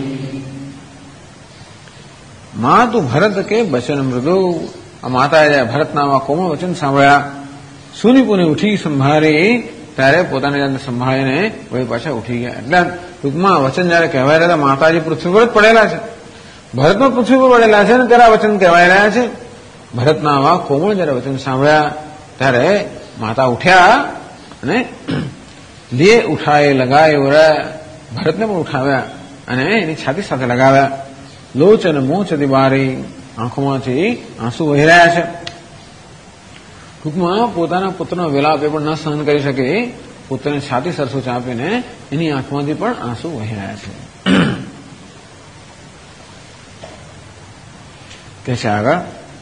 माँ तू भरत के बचन मृदु। માતાએ જ્યારે ભરતના કોમળ વચન સાંભળ્યા, સુની પુની ઉઠી સંભારે, ત્યારે પોતાની જાતને સંભાળીને વળી પાછા ઉઠી ગયા. એટલે ટૂંકમાં વચન જયારે કહેવાય રહ્યા, માતાજી પૃથ્વી પર જ પડેલા છે, ભરતમાં પૃથ્વી પર પડેલા છે, અને ત્યારે વચન કહેવાય રહ્યા છે. ભરતના કોમળ જયારે વચન સાંભળ્યા ત્યારે માતા ઉઠ્યા અને લીએ ઉઠાએ લગાય ઉરે, ભરતને પણ ઉઠાવ્યા અને એની છાતી સાથે લગાવ્યા. લોચન મોચતી બારી, આંખોમાંથી આંસુ વહી રહ્યા છે. ટૂંકમાં પોતાના પુત્રનો વિલાપ એ પણ ન સહન કરી શકે, પુત્રને છાતી સરસું ચાપીને એની આંખમાંથી પણ આંસુ વહી રહ્યા છે. કે છે આગળ,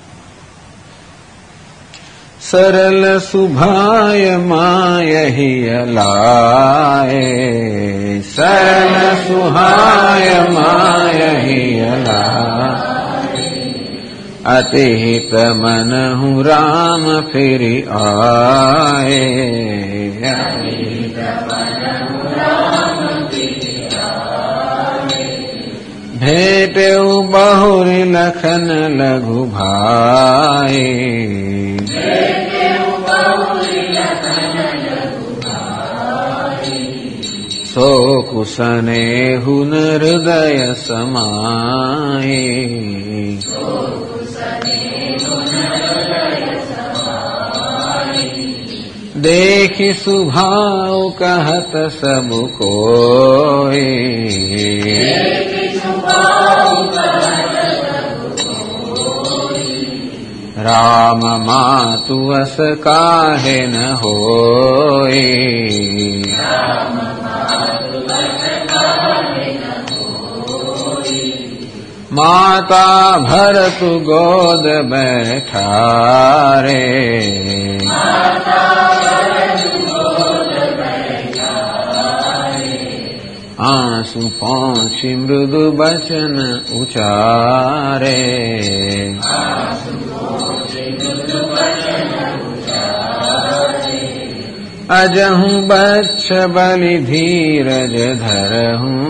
સરલ સુભાય માય હિયલાય, સરલ સુહાય માય હિયલાય। अति हित मन हूँ राम फिरी आए, भेटे बहुरी लखन लघु भाई। सो कुसने हुन हृदय समाए, देखि सुभाव कहत सब कोई। राम मातु अस काहे न होई, माता भरतु गोद बैठारे। आंसू पहुँची मृदु बचन उचारे, अजहू बच्छ बलि धीरज धरहूँ।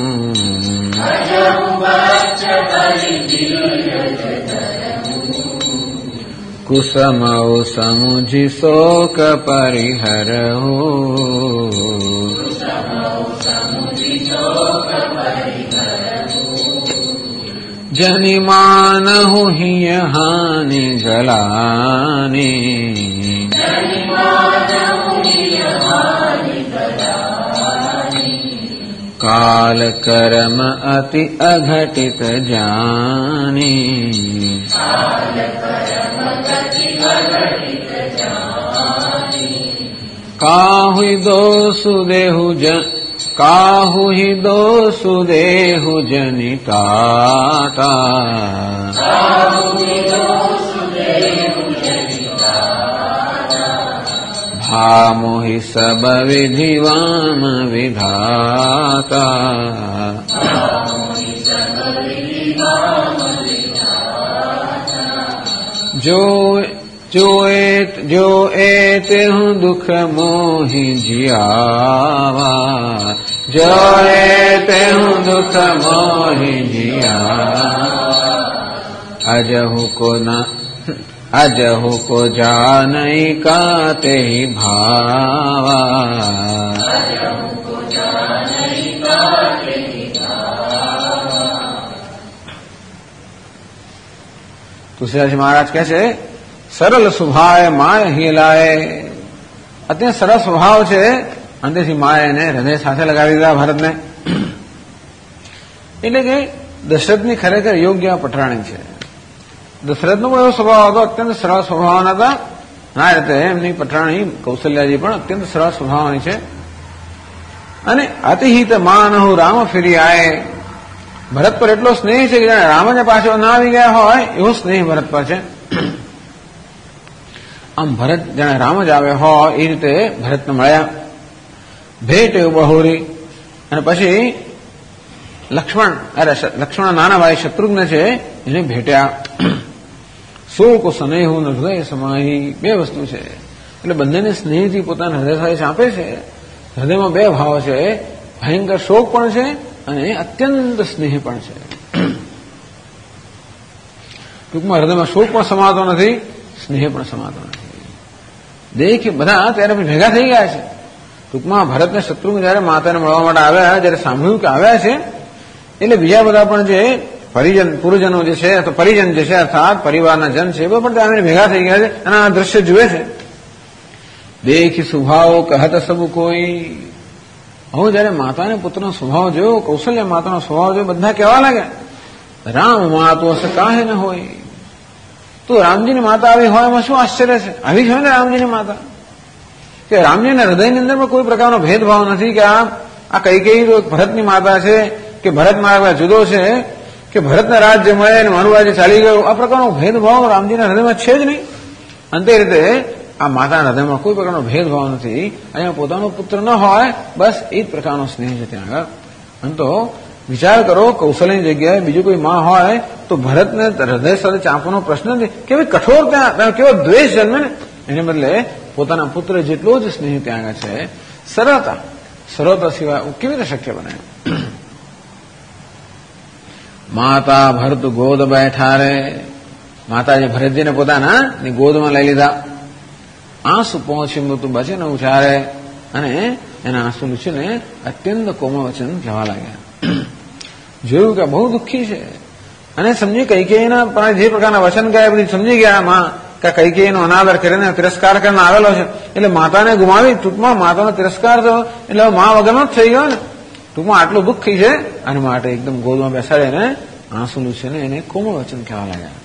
कुसमौ समुझि शोक परिहरहु, जनि मानहु हिय हानि गलानी। काल कर्म अति अघटित जानी, काहु दोषु देहु जन, काहु ही दोषु देहु जनिताता। भामोहि सब विधि वाम विधाता। जो एते हूँ दुख मोहि जियावा, जो एते हूँ दुख मोहि जियावा। अजहु को जानई काते ही भावा। तुलसीदास महाराज कैसे સરળ સ્વભાવ માય હિલાય, અત્યંત સરળ સ્વભાવ છે, અંતેથી માય એને હૃદય સાથે લગાવી દીધા ભારતને. એટલે કે દશરથની ખરેખર યોગ્ય પટરાણી છે. દશરથનો પણ એવો સ્વભાવ હતો, અત્યંત સરળ સ્વભાવના હતા આ રીતે એમની પટરાણી કૌશલ્યાજી પણ અત્યંત સરળ સ્વભાવની છે. અને અતિહિત માનહુ રામ ફેરી આય, ભરત પર એટલો સ્નેહ છે કે જાણે રામને પાછો ના આવી ગયા હોય એવો સ્નેહ ભરત પર છે. આમ ભરત જાણે રામ જ આવે હોય એ રીતે ભરતને મળ્યા. ભેટ એવું બહોરી. અને પછી લક્ષ્મણ નાના ભાઈ શત્રુઘ્ન છે એને ભેટ્યા. શોક સ્નેહ હૃદય સમાહી, બે વસ્તુ છે. એટલે બંનેને સ્નેહથી પોતાના હૃદય સાથે ચાંપે છે. હૃદયમાં બે ભાવ છે, ભયંકર શોક પણ છે અને અત્યંત સ્નેહ પણ છે. ટૂંકમાં હૃદયમાં શોક પણ સમાતો નથી, સ્નેહ પણ સમાતો નથી. દેખ બધા ત્યારે ભેગા થઈ ગયા છે. ટૂંકમાં ભરતને શત્રુઘ્ન જયારે માતાને મળવા માટે આવ્યા, જયારે સાંભળ્યું કે આવ્યા છે એટલે બીજા બધા પણ જે પુરુષજનો જે છે, તો પરિજન જે છે અર્થાત પરિવારના જન છે એ પણ ત્યાં ભેગા થઈ ગયા છે અને આ દ્રશ્ય જુએ છે. દેખી સ્વભાવ કહત સબ કોઈ. હવે જયારે માતાને પુત્રનો સ્વભાવ જોયો, કૌશલ્ય માતાનો સ્વભાવ જોયો, બધા કહેવા લાગ્યા રામ માતો હશે કાહે ન હોય. તો રામજીની માતા આવી હોય એમાં શું આશ્ચર્ય છે? આવી જ હોય ને રામજીની માતા. કે રામજીના હૃદયની અંદર પણ કોઈ પ્રકારનો ભેદભાવ નથી કે આ કઈ ભરતની માતા છે કે ભરત મારા જુદો છે કે ભરતના રાજ્ય મળે અને મારું રાજ્ય ચાલી ગયું. આ પ્રકારનો ભેદભાવ રામજીના હૃદયમાં છે જ નહીં. અને તે રીતે આ માતાના હૃદયમાં કોઈ પ્રકારનો ભેદભાવ નથી. અહીંયા પોતાનો પુત્ર ન હોય, બસ એ જ પ્રકારનો સ્નેહ છે ત્યાં આગળ. અને તો વિચાર કરો, કૌશલ્યની જગ્યાએ બીજું કોઈ માં હોય તો ભરતને હૃદય સાથે ચાંપવાનો પ્રશ્ન નથી. કેવી કઠોર ત્યાં કેવો દ્વેષ જન્મે ને, એને બદલે પોતાના પુત્ર જેટલો જ સ્નેહ ત્યાં આગળ છે. સરળતા સિવાય કેવી રીતે શક્ય બને? માતા ભરત ગોદ બેઠા રે. માતાજી ભરતજીને પોતાના ગોદમાં લઈ લીધા. આંસુ પહોંચી મૃત્યુ બચે ન ઉછારે. અને એના આંસુ લૂછીને અત્યંત કોમળ વચન કહેવા લાગ્યા. જોયું કે બહુ દુઃખી છે અને સમજી કૈકેયીના જે પ્રકારના વચન ગયા બધી સમજી ગયા માં કે કૈકેયીનો અનાદર કરીને તિરસ્કાર કરીને આવેલો છે. એટલે માતાને ગુમાવી, ટૂંકમાં માતાનો તિરસ્કાર થયો એટલે મા વગરનો જ થઈ ગયો ને. ટૂંકમાં આટલું દુઃખી છે અને માટે એકદમ ગોદમાં બેસાડીને આંસુ લૂછીને એને કોમળ વચન કહેવા લાગ્યા.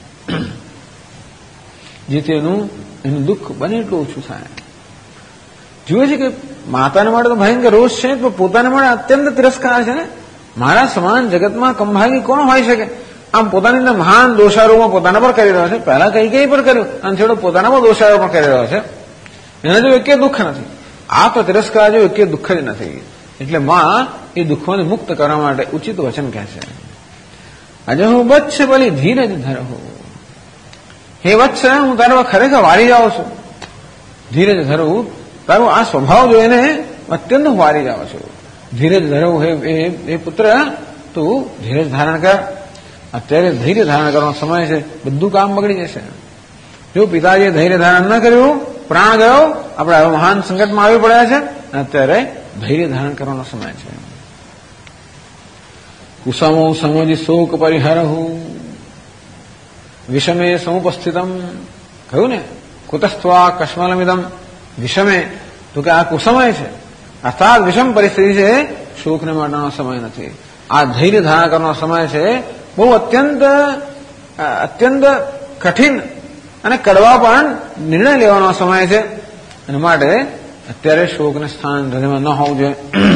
જેથી એનું દુઃખ બને એટલું ઓછું થાય. જુએ છે કે માતાને માટે તો ભયંકર રોષ છે, તો પોતાને માટે અત્યંત તિરસ્કાર છે ને. મારા સમાન જગતમાં કંભાગી કોણ હોઈ શકે? આમ પોતાની અંદર મહાન દોષારોપણ પોતાના પર કરી રહ્યો છે. પહેલા કઈ પર કર્યું અને છેડો પોતાના પર દોષારોપણ કરી રહ્યો છે. એના જો એકે દુઃખ નથી. આ તો તિરસ્કાર જો એકે દુઃખ જ નથી. એટલે માં એ દુઃખોને મુક્ત કરવા માટે ઉચિત વચન કહે છે. આજે હું વત્સ બોલી ધીરજ ધરહો. હે વત્સ, હું તારો ખરેખર વારી જાઉં છું. ધીરજ ધરવું, તારું આ સ્વભાવ જોઈને અત્યંત વારી જાઉં છું. ધીરજ ધરવું. હે પુત્ર, તું ધીરજ ધારણ કર. અત્યારે ધૈર્ય ધારણ કરવાનો સમય છે. બધું કામ બગડી જશે. જો પિતાજીએ ધૈર્ય ધારણ ન કર્યું, પ્રાણ ગયો, આપણે હવે મહાન સંકટમાં આવી પડ્યા છે. અત્યારે ધૈર્ય ધારણ કરવાનો સમય છે. કુસમો સમજી શોક પરિહરહુ વિષમે સમુપસ્થિતમ. કહ્યું ને, કુતસ્ત્વા કશ્મલમિદમ વિષમે, તો કે આ કુસમય છે, અર્થાત વિષમ પરિસ્થિતિ છે. શોકને માટેનો સમય નથી. આ ધૈર્ય ધારણ કરવાનો સમય છે. બહુ અત્યંત કઠિન અને કડવા પણ નિર્ણય લેવાનો સમય છે. અને માટે અત્યારે શોકને સ્થાન હૃદયમાં ન હોવું જોઈએ.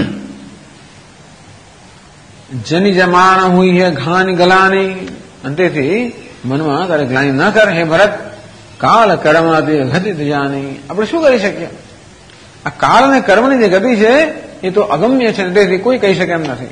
જની જમાન હુઈ ઘાની ગલાની. અંતેથી મનમાં તારે ગ્લાની ન કર હે ભરત. કાલ કર્મથી ગતિ જાની. આપણે શું કરી શકીએ? આ કાળ અને કર્મની જે ગતિ છે એ તો અગમ્ય છે. તેથી કોઈ કહી શકે એમ નથી.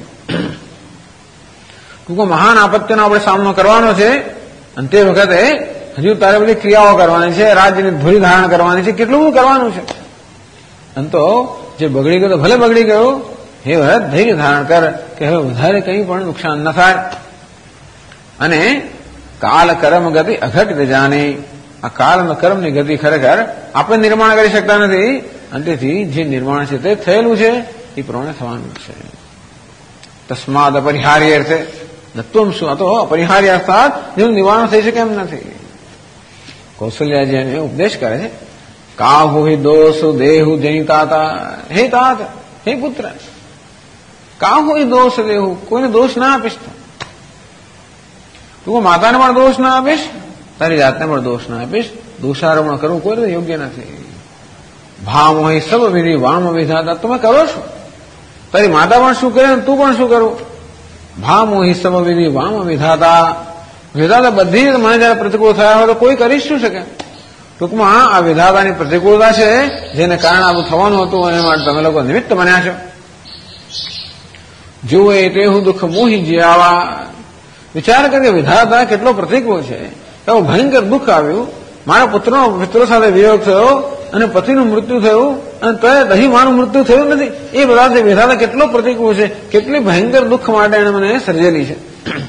ટૂંકો મહાન આપત્તિનો આપણે સામનો કરવાનો છે. અને તે વખતે હજુ તારે બધી ક્રિયાઓ કરવાની છે, રાજ્યની ધૂરી ધારણ કરવાની છે, કેટલું બધું કરવાનું છે. અને તો જે બગડી ગયું તો ભલે બગડી ગયું. હે ભરત, ધૈર્ય ધારણ કર કે હવે વધારે કંઈ પણ નુકસાન ન થાય. અને કાલ કર્મ ગતિ અઘટ જાની. આ કાળ અને કર્મની ગતિ ખરેખર આપણે નિર્માણ કરી શકતા નથી. અને તેથી જે નિર્માણ છે તે થયેલું છે એ પ્રમાણે થવાનું છે. તસ્માદ અપરિહાર્ય અર્થે તત્વમ શું? આ તો અપરિહાર્ય અર્થાત જેનું નિવારણ થઈ શકે એમ નથી. કૌશલ્યાજી એને ઉપદેશ કરે છે. કાહુ હિ દોષ દેહુ જનિતાતા. હે તાત, હે પુત્ર, કાહુ હિ દોષ દેહુ. કોઈને દોષ ના આપીશ. તું માતાને પણ દોષ ના આપીશ, તારી જાતને પણ દોષ ના આપીશ. દોષારોપણ કરવું કોઈ રીતે યોગ્ય નથી. ભાવ હોય સબ વિધિ વામ વિધાતા, તમે કરો છો. તારી માતા પણ શું કરે તું પણ શું કરું? ભાવ મોહી સબ વિધિ વામ વિધાતા. વિધાતા બધી જ મને જયારે પ્રતિકૂળ થયા હોય તો કોઈ કરી શું શકે? ટૂંકમાં આ વિધાતાની પ્રતિકૂળતા છે, જેને કારણે આવું થવાનું હતું, અને માટે તમે લોકો નિમિત્ત બન્યા છો. જુએ તેવું દુઃખ મોહી જીવા. વિચાર કરીએ વિધાતા કેટલો પ્રતિકૂળ છે. એવું ભયંકર દુઃખ આવ્યું, મારા પુત્રનો મિત્ર સાથે વિયોગ થયો અને પતિનું મૃત્યુ થયું, અને તો અહીં મારું મૃત્યુ થયું નથી. એ બધા વિધાતા કેટલો પ્રતિકૂળ છે, કેટલી ભયંકર દુઃખ માટે એને મને સર્જેલી છે.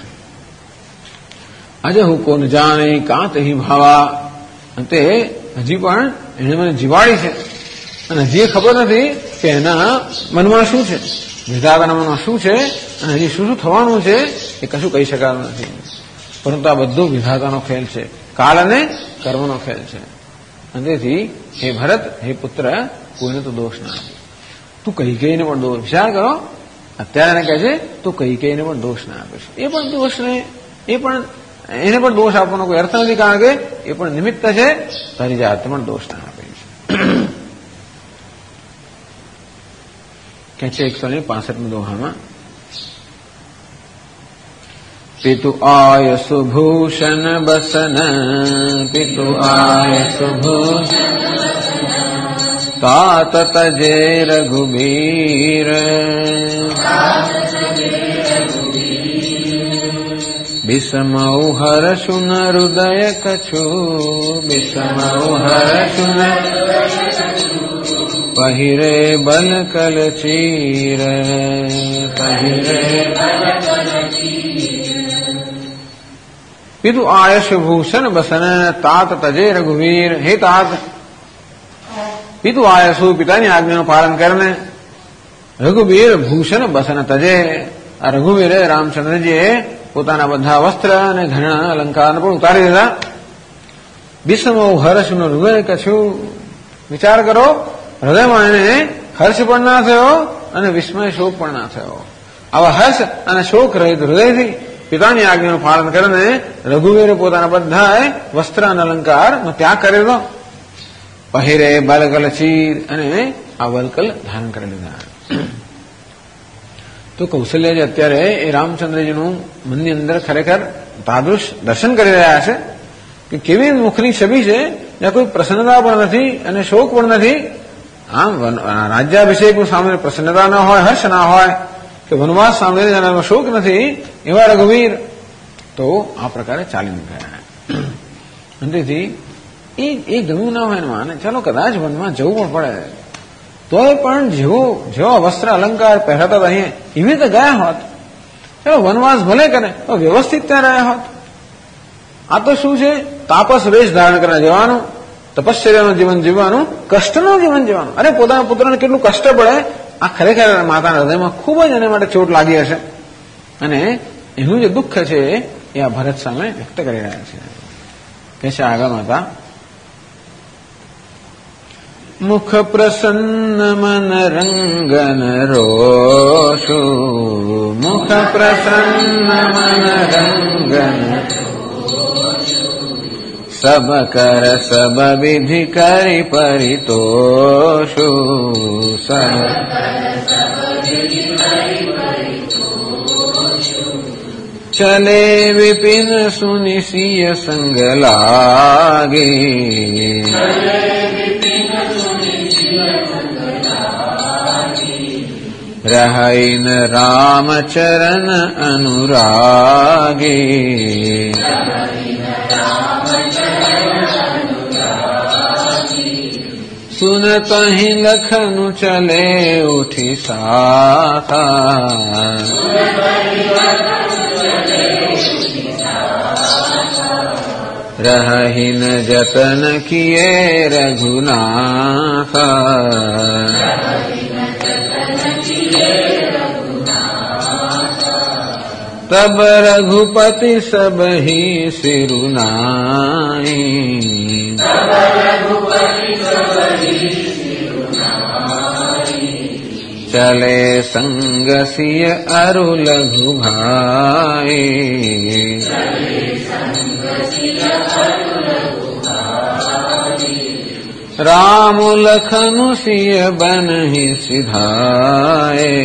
આજે હું કોણ જાણે કાં તે ભાવા. તે હજી પણ એને મને જીવાડી છે, અને હજી ખબર નથી કે એના મનમાં શું છે, વિધાતાના મનમાં શું છે, અને હજી શું શું થવાનું છે એ કશું કહી શકાતું નથી. પરંતુ આ બધું વિધાતાનો ખેલ છે, કાળ અને કર્મનો ખેલ છે. અને તેથી હે ભરત, હે પુત્ર, કોઈને તો દોષ ના આપે. તું કઈ કઈને પણ દોષ, વિચાર કરો, અત્યારે એને કહે છે તું કઈ કઈને પણ દોષ ના આપીશ. એ પણ દોષને એને પણ દોષ આપવાનો કોઈ અર્થ નથી, કારણ કે એ પણ નિમિત્ત છે, તારી જાતે પણ દોષ ના આપે છે. કે છે 165 દોહામાં, પિતુ આય સુભૂષણ બસન, પિતુ આય સુભૂષણ તાત તજે રઘુબીર. વિષમૌ હર્ષુન હૃદય કછુ, વિષમૌ હર્ષુન पहिरे बल कल चीर, पहिरे पितु आयश भूषण बसन तात तजे रघुवीर. हे तात, पितु आयसु, पिताની આજ્ઞાનું પાલન કરીને રઘુવીર ભૂષણ બસન તજે. આ રઘુવીરે રામચંદ્રજીએ પોતાના બધા વસ્ત્ર અને ઘણા અલંકાર પણ ઉતારી દીધા. વિષમો હર્ષનું હૃદય કછું. વિચાર કરો, હૃદયમાં એને હર્ષ પણ ના થયો અને વિસ્મય શોક પણ ના થયો. આવા હર્ષ અને શોક રહિત હૃદયથી પિતાની આજ્ઞાનું પાલન કરીને રઘુવીરે પોતાના બધા વસ્ત્ર અને અલંકારનો ત્યાગ કરી દીધો. પહેરે બલકલ ચીર, અને આ વલકલ ધારણ કરી લીધા. તો કૌશલ્યજી અત્યારે એ રામચંદ્રજીનું મનની અંદર ખરેખર તાદૃશ દર્શન કરી રહ્યા છે કે કેવી મુખની છબી છે, જ્યાં કોઈ પ્રસન્નતા પણ નથી અને શોક પણ નથી. આમ રાજ્યાભિષેક સામે પ્રસન્નતા ના હોય, હર્ષ ના હોય, કે વનવાસ સામે શોક નથી, એવા રઘુવીર તો આ પ્રકારે ચાલી ગયા. તેથી એ ગમ્યું ના હોય માને, ચાલો કદાચ વનમાં જવું પણ પડે, તોય પણ જેવા વસ્ત્ર અલંકાર પહેરાતા હતા અહીંયા એવી રીતે ગયા હોત, ચાલો વનવાસ ભલે કરે તો વ્યવસ્થિત ત્યાં રહ્યા હોત. આ તો શું છે, તાપસ વેશ ધારણ કરીને જવાનું, તપશ્ચર્યાનું જીવન જીવવાનું, કષ્ટનું જીવન જીવવાનું. અરે પોતાના પુત્રને કેટલું કષ્ટ પડે, આ ખરેખર માતાના હૃદયમાં ખૂબ જ એને માટે ચોટ લાગી હશે, અને એનું જે દુઃખ છે એ આ ભરત સામે વ્યક્ત કરી રહ્યા છે. કે છે આગળ માતા, મુખ પ્રસન્ન મન રંગન રોષુ, મુખ પ્રસન્ન મન રંગન સબ કર સબ વિધિ કરી પરિતોષુ, ચલે વિપિન સુનિ સિય સંગ લાગે, रहैन राम चरण अनुरागे, सुनतहि लखनु चले उठी साथा, रहहि न जतन किए रघुनाथा, तब रघुपति सब ही सिरुनाई, चले संग सिय अरु लघु भाई, राम लखन सिय बनहि सिधाए,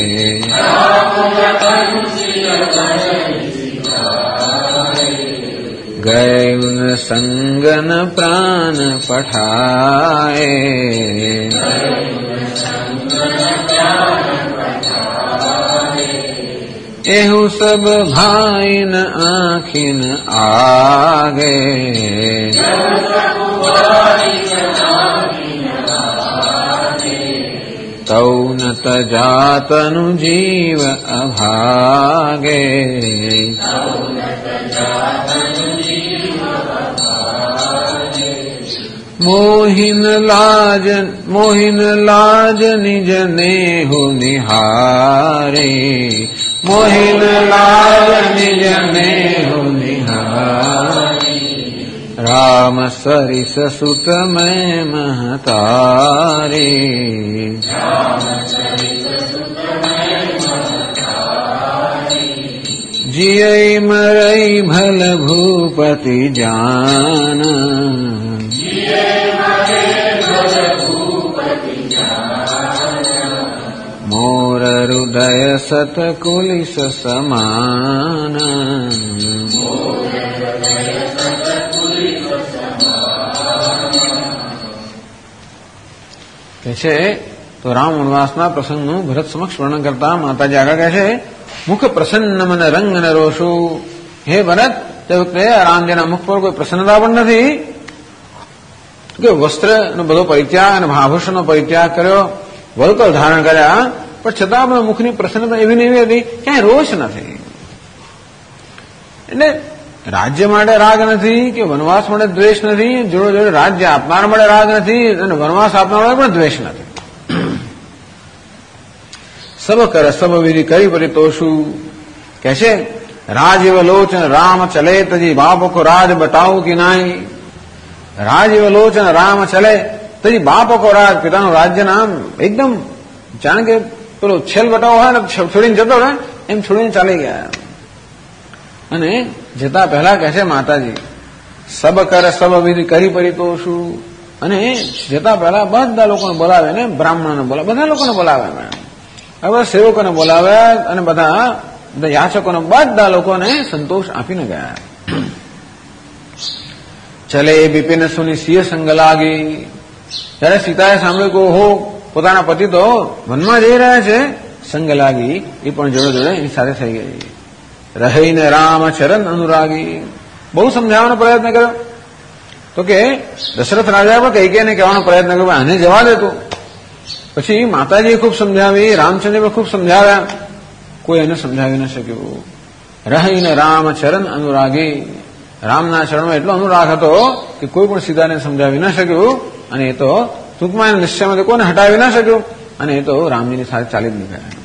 गए उन संगन प्राण पठाए, एहु सब भाइन आँखिन आगे, तौ न तजातनु जीव अभागे, मोहिन लाज निज नेहु निहारे, मोहिन लाज निज नेहु निहारे, राम सरिस सुत मैं महतारे, जियई मरई भल भूपति जान, मोर हृदय सतकुलिस समान, कैसे तो राम वनवासना प्रसंग भरत समक्ष वर्णन करता माताजी आगे कैसे मुख प्रसन्न मन रंग न रोशु, हे भरत તે વખતે રામજીના મુખ પર કોઈ પ્રસન્નતા પણ નથી કે વસ્ત્રનો બધો પરિત્યાગ અને આભૂષણનો પરિત્યાગ કર્યો, વલ્કલ ધારણ કર્યા, પણ છતાં પણ મુખની પ્રસન્નતા એવી ને એવી હતી, ક્યાંય રોષ નથી. એટલે રાજ્ય માટે રાગ નથી કે વનવાસ માટે દ્વેષ નથી, જોડે જોડે રાજ્ય આપનાર માટે રાગ નથી અને વનવાસ આપનાર માટે પણ દ્વેષ નથી. સબ કર સબ વિધિ કરી પરિતોષું, કહે છે રાજીવ લોચન રામ ચલે તજી બાપ કો રાજ બતાવું કે નાઈ, રાજીવ લોચન રામ ચલે તજી બાપ કો રાજ, પિતાનું રાજ્ય નામ એકદમ જાણે કે પેલો છેલ બતાવો હોય ને છોડીને જતો રહે એમ છોડીને ચાલી ગયા. અને જતા પહેલા કહે છે માતાજી સબ કર સબ વિધિ કરી પરિતોષું, અને જતા પહેલા બધા લોકોને બોલાવે ને બ્રાહ્મણોને બોલાવે, બધા લોકોને બોલાવે, હવે સેવકોને બોલાવે અને બધા યાચકોને બધા લોકોને સંતોષ આપીને ગયા. ચલે બિપિન સુની સિંહ સંગ લાગી, જયારે સીતાએ સાંભળ્યું કે ઓહો પોતાના પતિ તો વનમાં જઈ રહ્યા છે, સંગ લાગી એ પણ જોડે જોડે એની સાથે થઈ ગઈ. રહીને રામ ચરણ અનુરાગી, બહુ સમજાવવાનો પ્રયત્ન કર્યો તો કે દશરથ રાજા પણ કૈકેયીને કહેવાનો પ્રયત્ન કર્યો આને જવા દેતો. પછી માતાજીએ ખૂબ સમજાવી, રામચંદ્ર પણ ખૂબ સમજાવ્યા, કોઈ એને સમજાવી ન શક્યું. રહીને રામ ચરણ અનુરાગી, રામના ચરણમાં એટલો અનુરાગ હતો કે કોઈ પણ સીતાને સમજાવી ન શક્યું, અને એ તો ટૂંકમાં એના નિશ્ચયમાંથી કોઈને હટાવી ન શક્યું, અને એ તો રામજીની સાથે ચાલી જ નીકળ્યા.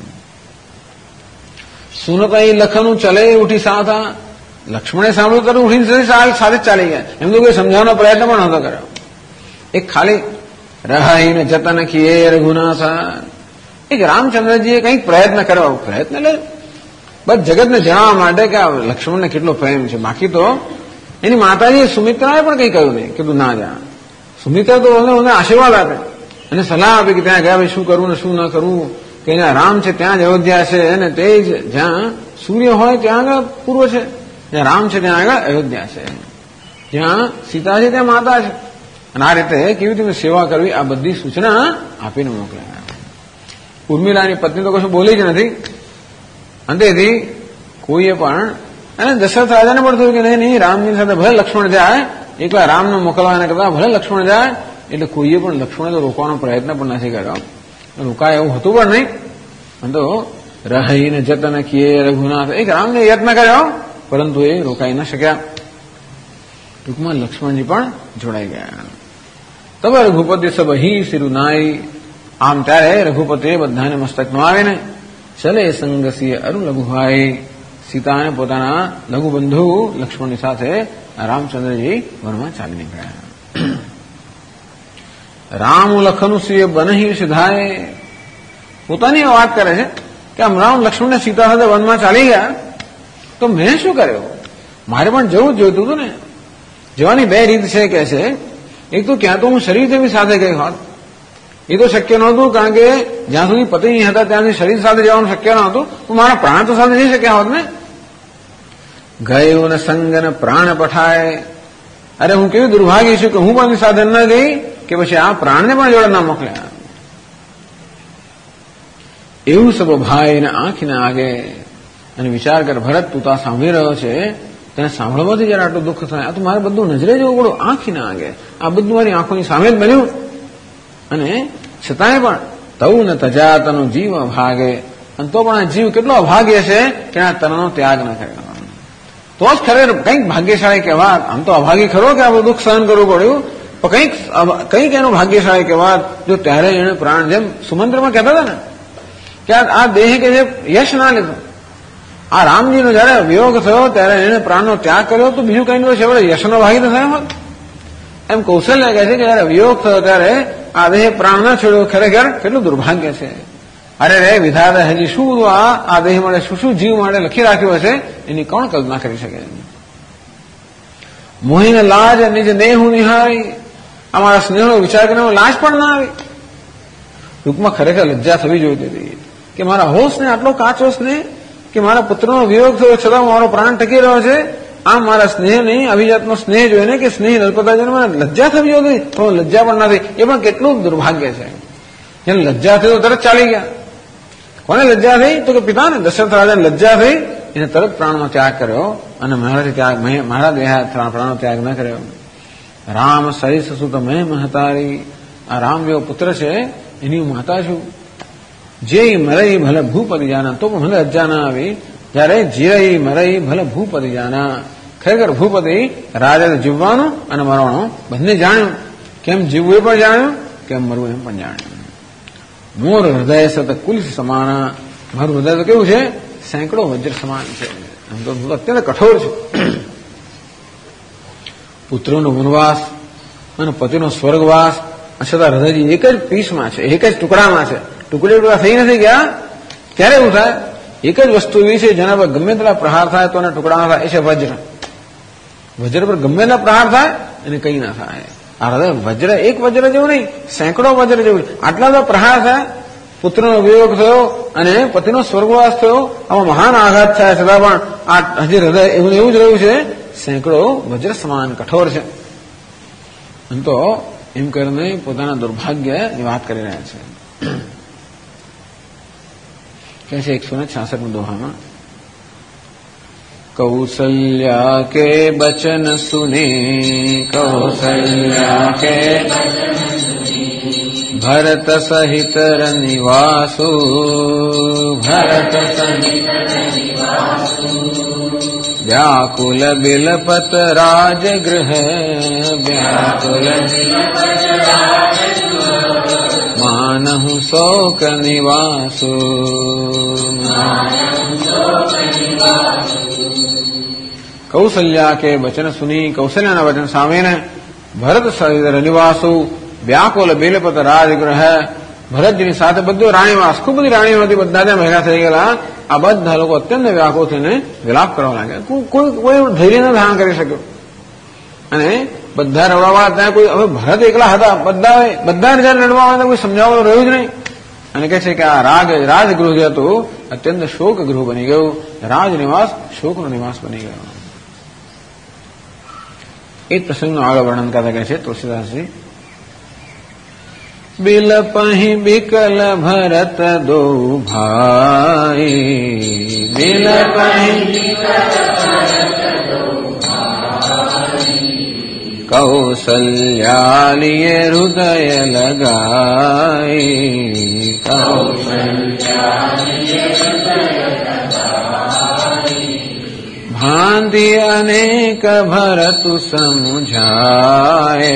સુનતાઈ લખનું ચલે ઉઠી સાથા, લક્ષ્મણે સાંભળ્યું તો ઉઠીને સાથે જ ચાલી ગયા, એમ તો કોઈ સમજાવવાનો પ્રયત્ન પણ નહોતો કર્યો. એક ખાલી રહાઈને જતન કીએ રઘુનાથા, એક રામચંદ્રજીએ કંઈક પ્રયત્ન કર્યો, પ્રયત્ન એટલે બસ જગતને જણાવવા માટે કે આ લક્ષ્મણને કેટલો પ્રેમ છે. બાકી તો એની માતાજીએ સુમિત્રાએ પણ કંઈ કહ્યું નહીં કે તું ના જા. સુમિત્રા તો એને આશીર્વાદ આપે અને સલાહ આપે કે ત્યાં ગયા ભાઈ શું કરવું ને શું ન કરવું, કે અહીંયા રામ છે ત્યાં જ અયોધ્યા છે, અને તે જ જ્યાં સૂર્ય હોય ત્યાં આગળ પૂર્વ છે, જ્યાં રામ છે ત્યાં આગળ અયોધ્યા છે, જ્યાં સીતા છે ત્યાં માતા છે, અને આ રીતે કેવી રીતે સેવા કરવી આ બધી સૂચના આપીને મોકલ્યા. ઉર્મિલાની પત્ની તો કશું બોલી જ નથી. અંતેથી કોઈએ પણ અને દશરથ રાજાને પણ થયું કે નહીં રામની સાથે ભલે લક્ષ્મણ જાય, એકવાર રામને મોકલવાના કરતા ભલે લક્ષ્મણ જાય, એટલે કોઈએ પણ લક્ષ્મણે તો રોકવાનો પ્રયત્ન પણ નથી કર્યો. રોકાય એવું હતું પણ નહીં. તો રહીને જતન કીએ રઘુનાથ, એક રામને યત્ન કર્યો પરંતુ એ રોકાઈ ન શક્યા. ટૂંકમાં લક્ષ્મણજી પણ જોડાઈ ગયા. તબ રઘુપતિ સબ હી સિરુનાઈ, આમ ત્યારે રઘુપતિએ બધાને મસ્તક નવાવીને ચલે સંગસીએ અરુ લઘુભાઈ, સીતાને પોતાના લઘુબંધુ લક્ષ્મણની સાથે રામચંદ્રજી વનમાં ચાલી નીકળ્યા. રામ લખનું સિંહ બનહી સિધાય, પોતાની વાત કરે છે કે આમ રામ લક્ષ્મણને સીતા સાથે વનમાં ચાલી ગયા તો મેં શું કર્યો, મારે પણ જવું જ જોઈતું હતું ને. જવાની બે રીત છે કે છે એક તો ક્યાં તો હું શરીરથી બી સાથે ગઈ હોત, એ તો શક્ય નહોતું, કારણ કે જ્યાં સુધી પતિ નહીં હતા ત્યાં સુધી શરીર સાથે જવાનું શક્ય નહોતું, તો મારા પ્રાણ તો સાથે જઈ શક્યા હોત ને. ગયો ને સંગ ને પ્રાણ પઠાય. અરે હું કેવી દુર્ભાગ્ય છું કે હું પણ સાથે ન ગઈ કે પછી આ પ્રાણને પણ જોડે ના મોકલ્યા. એવું સબ ભાઈ ને આંખને આગે. અને વિચાર કર, ભરત તું તો સાંભળી રહ્યો છે, તેને સાંભળવાથી જયારે આટલું દુઃખ થાય, આ તો મારે બધું નજરે જોવું પડું, આંખને આગે. આ બધું મારી આંખોની સામે જ બન્યું. અને છતાંય પણ તવ ને તજાતનો જીવ અભાગે. અને તો પણ આ જીવ કેટલો અભાગ્ય છે કે આ તનનો ત્યાગ ન કર્યો. તો જ ખરેખર કંઈક ભાગ્યશાળી કહેવા. આમ તો અભાગી ખરો કે આ બધું દુઃખ સહન કરવું પડ્યું, પણ કંઈક એનું ભાગ્યશાળી કહેવા જો ત્યારે એને પ્રાણ, જેમ સુમંત્રમાં કહેતા હતા ને કે આ દેહ કે જે યશ ના લીધો, આ રામજીનો જયારે વિયોગ થયો ત્યારે એને પ્રાણનો ત્યાગ કર્યો, તો બીજું કઈ છે યશનો ભાગી તો થયો હોત. એમ કૌશલ્ય કહે છે કે જયારે વિયોગ થયો ત્યારે આ દેહ પ્રાણ ના છોડ્યો, ખરેખર કેટલું દુર્ભાગ્ય છે. અરે રે વિધાતા, હજી શું બધું આ દેહ માટે શું શું જીવ માટે લખી રાખ્યું હશે એની કોણ કલ્પના કરી શકે. મોહીને લાજ નિજ દેહું નિહાળી. અમારા સ્નેહનો વિચાર કરીને લાજ પણ ના આવી. ટૂંકમાં ખરેખર લજ્જા થવી જોઈતી હતી કે મારા હોશને આટલો કાચો સ્નેહ, કે મારા પુત્રનો વિયોગ થયો છતાં મારો પ્રાણ ટકી રહ્યો છે. આમ મારા સ્નેહ નહીં, અભિજાતનો સ્નેહ જોઈને કે સ્નેહ નલ્પતા જોઈને મને લજ્જા થવી જોઈતી, પણ લજ્જા પણ ના થઈ. એ પણ કેટલું દુર્ભાગ્ય છે. જેને લજ્જા થઈ તો તરત ચાલી ગયા. કોને લજ્જા થઈ? તો કે પિતાને દશરથ રાજાને લજ્જા થઈ, એને તરત પ્રાણનો ત્યાગ કર્યો અને મારા દેહ પ્રાણનો ત્યાગ ન કર્યો. રામ સરિસ સુત મેં મહતારી. આ રામ જેવો પુત્ર છે એની હું માતા છું. જે મરઈ ભલે ભૂપતિ જાના. તો પણ ભલે લજ્જા ના આવી. જયારે જીરઈ મરઈ ભલે ભૂપતિ જાના. ખરેખર ભૂપતિ રાજાને જીવવાનું અને મરવાનું બંને જાણ્યું. કેમ જીવવું એ પણ જાણ્યું, કેમ મરવું એમ પણ જાણ્યું. મોર હૃદય સત કુલ સમાના. મારું હૃદય તો કેવું છે? સેંકડો વજ્ર સમાન છે. આમ તો અત્યંત કઠોર છે. પુત્રનો વનવાસ અને પતિનો સ્વર્ગવાસ, છતાં હૃદયજી એક જ પીસમાં છે, એક જ ટુકડામાં છે. ટુકડે ટુકડા થઈ નથી ગયા. ક્યારે એવું થાય? એક જ વસ્તુ એવી છે જેના પર ગમે તેટલા પ્રહાર થાય તો એને ટુકડા ના થાય, એ છે વજ્ર. વજ્ર પર ગમે તેટલા પ્રહાર થાય એને કઈ ના થાય. આ હૃદય વજ્ર, એક વજ્ર જેવું નહીં, સેંકડો વજ્ર જેવું. આટલા બધા પ્રહાર થાય, પુત્રનો વિયોગ થયો અને પતિનો સ્વર્ગવાસ થયો, આમાં મહાન આઘાત થયા છતાં પણ આ હજી હૃદય એવું જ રહ્યું છે, સેંકડો વજ્ર સમાન કઠોર છે. તો એમ કરીને પોતાના દુર્ભાગ્યની વાત કરી રહ્યા છે. કે છે 166 દોહામાં, कौसल्या के बचन सुने, कौसल्या के भरत सहित रनिवासु, भरत सहित व्याकुल बिलपत राजगृह, व्याकुल मानहु शोक निवासु, कौशल्या के वचन सुनी. कौशल्याના વચન સાંભળીને ભરત સહિત રનિવાસુ, વ્યાકુલ બેલપત રાજગૃહ. ભરતજીની સાથે બધો રાણીવાસ, ખૂબ બધી રાણીઓ હતી, બધા ત્યાં ભેગા થઈ ગયેલા. આ બધા લોકો અત્યંત વ્યાકુળ થઈને વિલાપ કરવા લાગ્યા. કોઈ ધૈર્ય ન ધારણ કરી શક્યો. અને બધા રડવા ત્યાં કોઈ, હવે ભરત એકલા હતા, બધા જયારે રડવા આવ્યા કોઈ સમજાવવાનું રહ્યું જ નહીં. અને કહે છે કે આ રાજગૃહ જે હતું અત્યંત શોક ગૃહ બની ગયું. રાજનિવાસ શોકનો નિવાસ બની ગયો. એ પ્રસંગનું આગળ વર્ણન કરતા કહે છે તુલસીદાસજી, બિલપહિ બિકલ ભરત દો ભાઈ, બિલપહિ કૌશલ્યા લિયે હૃદય લગાઈ, ભાંતિ અનેક ભરતુ સમજાય,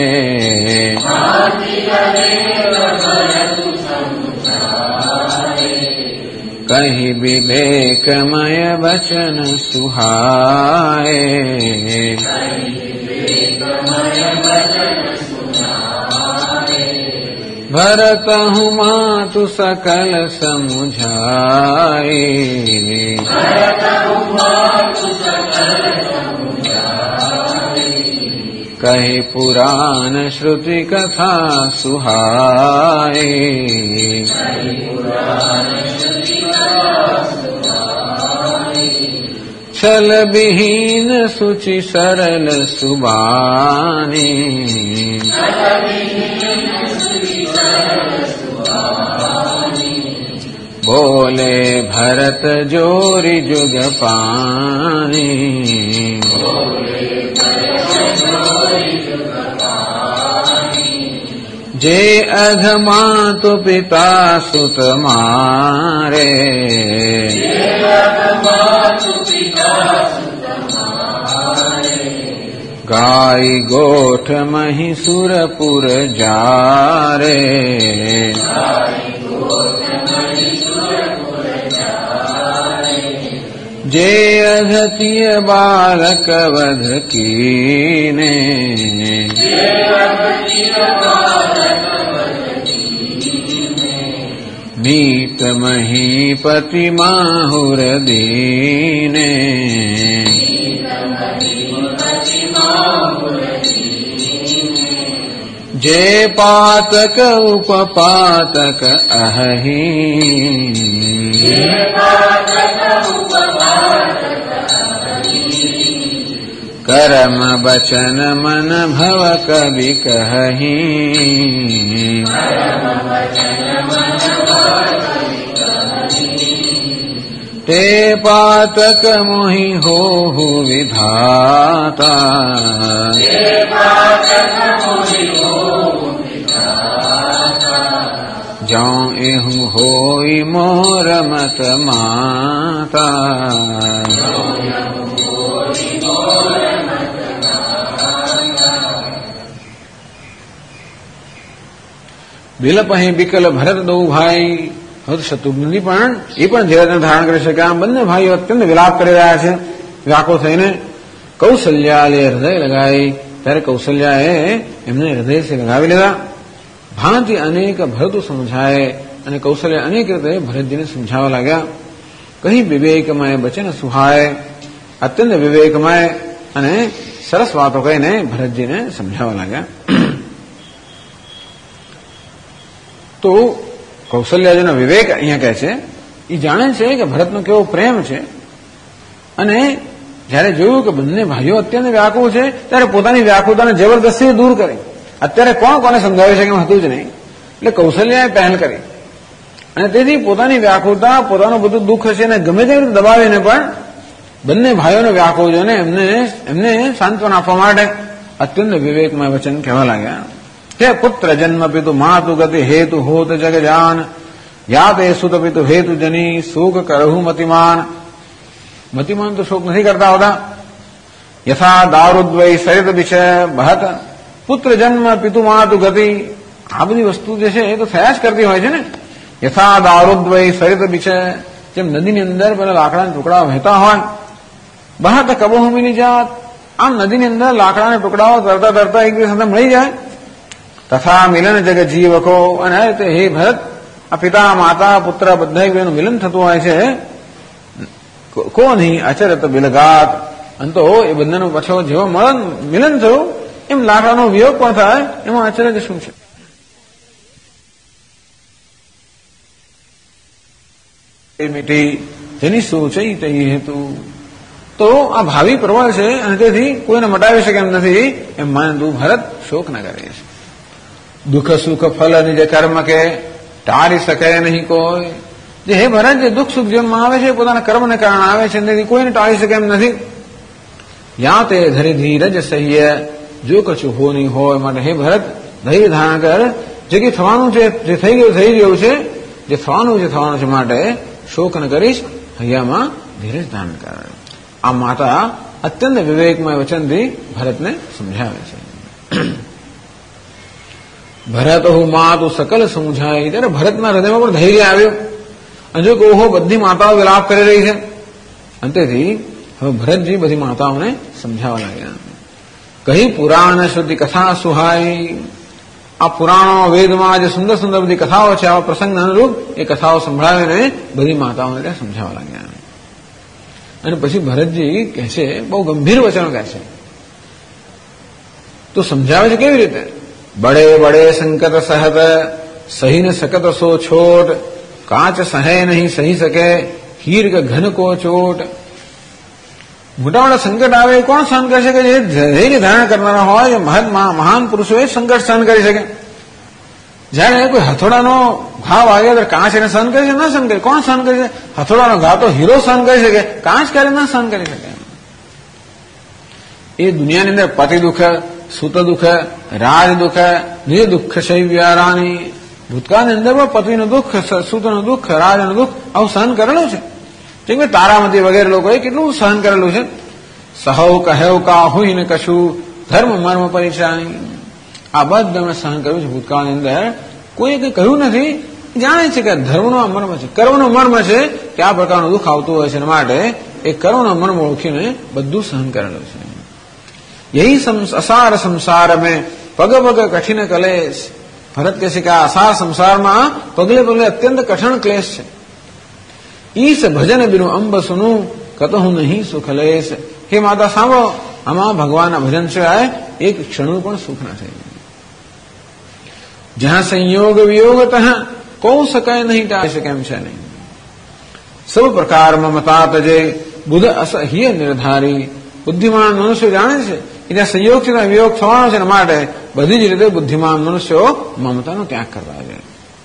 કહી વિવેકમય વચન સુહાય, भरत हूँ मातु सकल समुझाए, कही पुराण श्रुति कथा सुहाए। छल विहीन सुचि सरल सुबानी। बोले भरत जोरी जुग पानी। जे अधमातु पिता सुत मारे। गाय गोठ मही सुरपुर जारे। जे अधतिय बालक वध कीने। मीत महीपति माहुर दीने। जे पातक उपपातक अहि। कर्म बचन मन भव कवि कहि। ते पातक मोहि होहु विधाता। जौं एहु होई मोर मत माता। વિલપહી વિકલ ભરત દો ભાઈ. હવે શત્રુઘ્નજી પણ એ પણ ધીરજને ધારણ કરી શકે. આમ બંને ભાઈઓ અત્યંત વિલાપ કરી રહ્યા છે વ્યાકુળ થઈને. કૌશલ્યાએ હૃદય લગાવી ત્યારે કૌશલ્યાએ એમને હૃદયથી લગાવી લીધા. ભાંતિ અનેક ભરતો સમજાય અને કૌશલ્ય અનેક રીતે ભરતજીને સમજાવવા લાગ્યા. કહી વિવેકમય વચન સુહાય. અત્યંત વિવેકમય અને સરસ વાતો કહીને ભરતજીને સમજાવવા લાગ્યા. તો કૌશલ્યાજીનો વિવેક અહીંયા કહે છે એ જાણે છે કે ભરતનો કેવો પ્રેમ છે. અને જયારે જોયું કે બંને ભાઈઓ અત્યંત વ્યાકુળ છે ત્યારે પોતાની વ્યાકુળતાને જબરદસ્તી દૂર કરી. અત્યારે કોણ કોને સમજાવી શકે એમ હતું જ નહીં. એટલે કૌશલ્યાએ પહેલ કરી અને તેથી પોતાની વ્યાકુળતા પોતાનું બધું દુઃખ છે અને ગમે તેવી રીતે દબાવીને પણ બંને ભાઈઓને વ્યાકુળ જોઈને એમને સાંત્વના આપવા માટે અત્યંત વિવેકમય વચન કહેવા લાગ્યા કે પુત્ર જન્મ પિતુ માતુ ગતિ હેતુ હોત જગ જાન. યાતે સુત પિતુ હેતુ જની શોક કરહુ મતિમાન. મતિમાન તો શોક નથી કરતા હોતા. યથા દારુદ્વય સરિત વિષય બહત. પુત્ર જન્મ પિતુ માતુ ગતિ આ બધી વસ્તુ જે છે એ તો થયા જ કરતી હોય છે ને. યથા દારુદ્વય સરિત વિષય જેમ નદીની અંદર પેલા લાકડાના ટુકડાઓ વહેતા હોય. બહત કબોહમીની જાત આમ નદીની અંદર લાકડાના ટુકડાઓ તરતા તરતા એકબીજા સાથે મળી જાય. તથા મિલન જગ જીવકો. અને હે ભરત આ પિતા માતા પુત્ર બધા એકબીજાનું મિલન થતું હોય છે. કોની અચરત બિલગાત. અને તો એ બંનેનું પાછો જેવો મિલન થયું એમ લાકડાનો વિયોગ પણ થાય. એમાં અચરજ શું છે? મીઠી જેની સોચઈ તઈ હેતુ. તો આ ભાવિ પ્રવળ છે અને તેથી કોઈને મટાવી શકે એમ નથી એમ માને તું ભરત શોક ન કરે છે. દુઃખ સુખ ફલ નિજ કર્મ કે ટાળી શકે નહીં કોઈ. જે હે ભરત જે દુઃખ સુખ જીવનમાં આવે છે પોતાના કર્મને કારણે આવે છે તેથી કોઈને ટાળી શકે એમ નથી. યા તે ધરી ધીરજ સહ્ય જો કશું હો નહીં હોય માટે હે ભરત ધૈર્ય ધારણ કર. જે કંઈ થવાનું છે જે થઈ ગયું છે જે થવાનું છે માટે શોક ન કરીશ. હૈયામાં ધીરજ ધારણ કર. આ માતા અત્યંત વિવેકમય વચનથી ભરતને સમજાવે છે. ભરત હું મા તો સકલ સમજાય. ત્યારે ભરતના હૃદયમાં પણ ધૈર્ય આવ્યું. અને જો ઓહો બધી માતાઓ વિલાપ કરી રહી છે. અંતેથી હવે ભરતજી બધી માતાઓને સમજાવવા લાગ્યા. કહી પુરાણ શ્રુતિ કથા સુહાય. આ પુરાણો વેદમાં જે સુંદર સુંદર બધી કથાઓ છે આવા પ્રસંગને અનુરૂપ એ કથાઓ સંભળાવીને બધી માતાઓને ત્યાં સમજાવવા લાગ્યા. અને પછી ભરતજી કહે છે બહુ ગંભીર વચનો કહે છે તો સમજાવે છે કેવી રીતે? બડે બડે સંકટ સહત સહી ન સકત સો છોટ, કાચ સહે નહીં સહી શકે હીર કે ઘન કો ચોટ. મોટા મોટા સંકટ આવે એ કોણ સહન કરી શકે? જે ધૈર્ય ધારણ કરનારા હોય, મહાન પુરુષો એ સંકટ સહન કરી શકે. જયારે કોઈ હથોડાનો ઘા વાગે તો કાચ એને સહન કરી છે? ના સહન કરે. કોણ સહન કરી શકે? હથોડાનો ઘા તો હીરો સહન કરી શકે, કાચ ક્યારે ના સહન કરી શકે. એ દુનિયાની અંદર પતિ દુઃખ, સુત દુઃખ, રાજ દુઃખ, નિજ દુઃખ શૈવ્યારાની. ભૂતકાળની અંદર પણ પતિનું દુઃખ, સુતનું દુઃખ, રાજનું દુઃખ આવું સહન કરેલું છે. જેમ કે તારામતી વગેરે લોકોએ કેટલું સહન કરેલું છે. સહવ કહેવ કાહું ને કશું ધર્મ મર્મ પરીક્ષાની. આ બધા સહન કર્યું છે ભૂતકાળની અંદર. કોઈ કંઈ કહ્યું નથી. જાણે છે કે ધર્મનો આ મર્મ છે, કર્મનો મર્મ છે કે આ પ્રકારનું દુઃખ આવતું હોય છે. માટે એ કર્મનો મર્મ ઓળખીને બધું સહન કરેલું છે. यही असार संसार में पग पग कठिन कलेश. भरत कहે છે કે આ અસાર સંસારમાં પગલે પગલે અત્યંત કઠણ ક્લેશ છે. ઈસ ભજન બિનું અંબ સુનું કતહું નહીં સુખલેશ. હે માતા સાંભળો, આમાં ભગવાનના ભજન સિવાય એક ક્ષણનું પણ સુખ નથી. જ્યાં સંયોગ વિયોગ તહ કૌ સકાય નહીં ટાળી શકે એમ છે નહીં. સબ પ્રકાર મમતા તજે બુધ અસહ્ય નિર્ધારી. બુદ્ધિમાન મનુષ્ય જાણે છે કે ત્યાં સંયોગ છે, ત્યાં વિયોગ થવાનો છે. માટે બધી જ રીતે બુદ્ધિમાન મનુષ્યો મમતાનો ત્યાગ કરવા છે.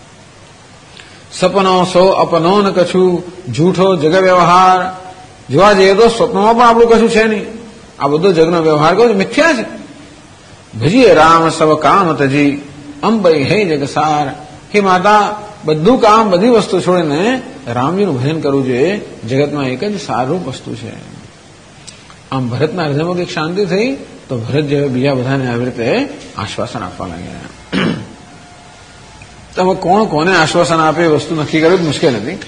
સપનો સો અપનો ન કછું જૂઠો જગ વ્યવહાર. જોવા જઈએ તો સ્વપ્નમાં પણ આપણું કશું છે નહીં. આ બધો જગનો વ્યવહાર કહો મિથ્યા છે. ભજીએ રામ સવ કામ તજી અંબઈ હે જગસાર. હે માતા, બધું કામ બધી વસ્તુ છોડીને રામજીનું ભજન કરવું જોઈએ. જગતમાં એક જ સારું વસ્તુ છે. આમ ભરતના હૃદયમાં કંઈક શાંતિ થઈ તો ભરત જેવા બીજા બધાને આવી રીતે આશ્વાસન આપવા લાગ્યા. તમે કોણ કોને આશ્વાસન આપે એ વસ્તુ નક્કી કરવી મુશ્કેલ હતી.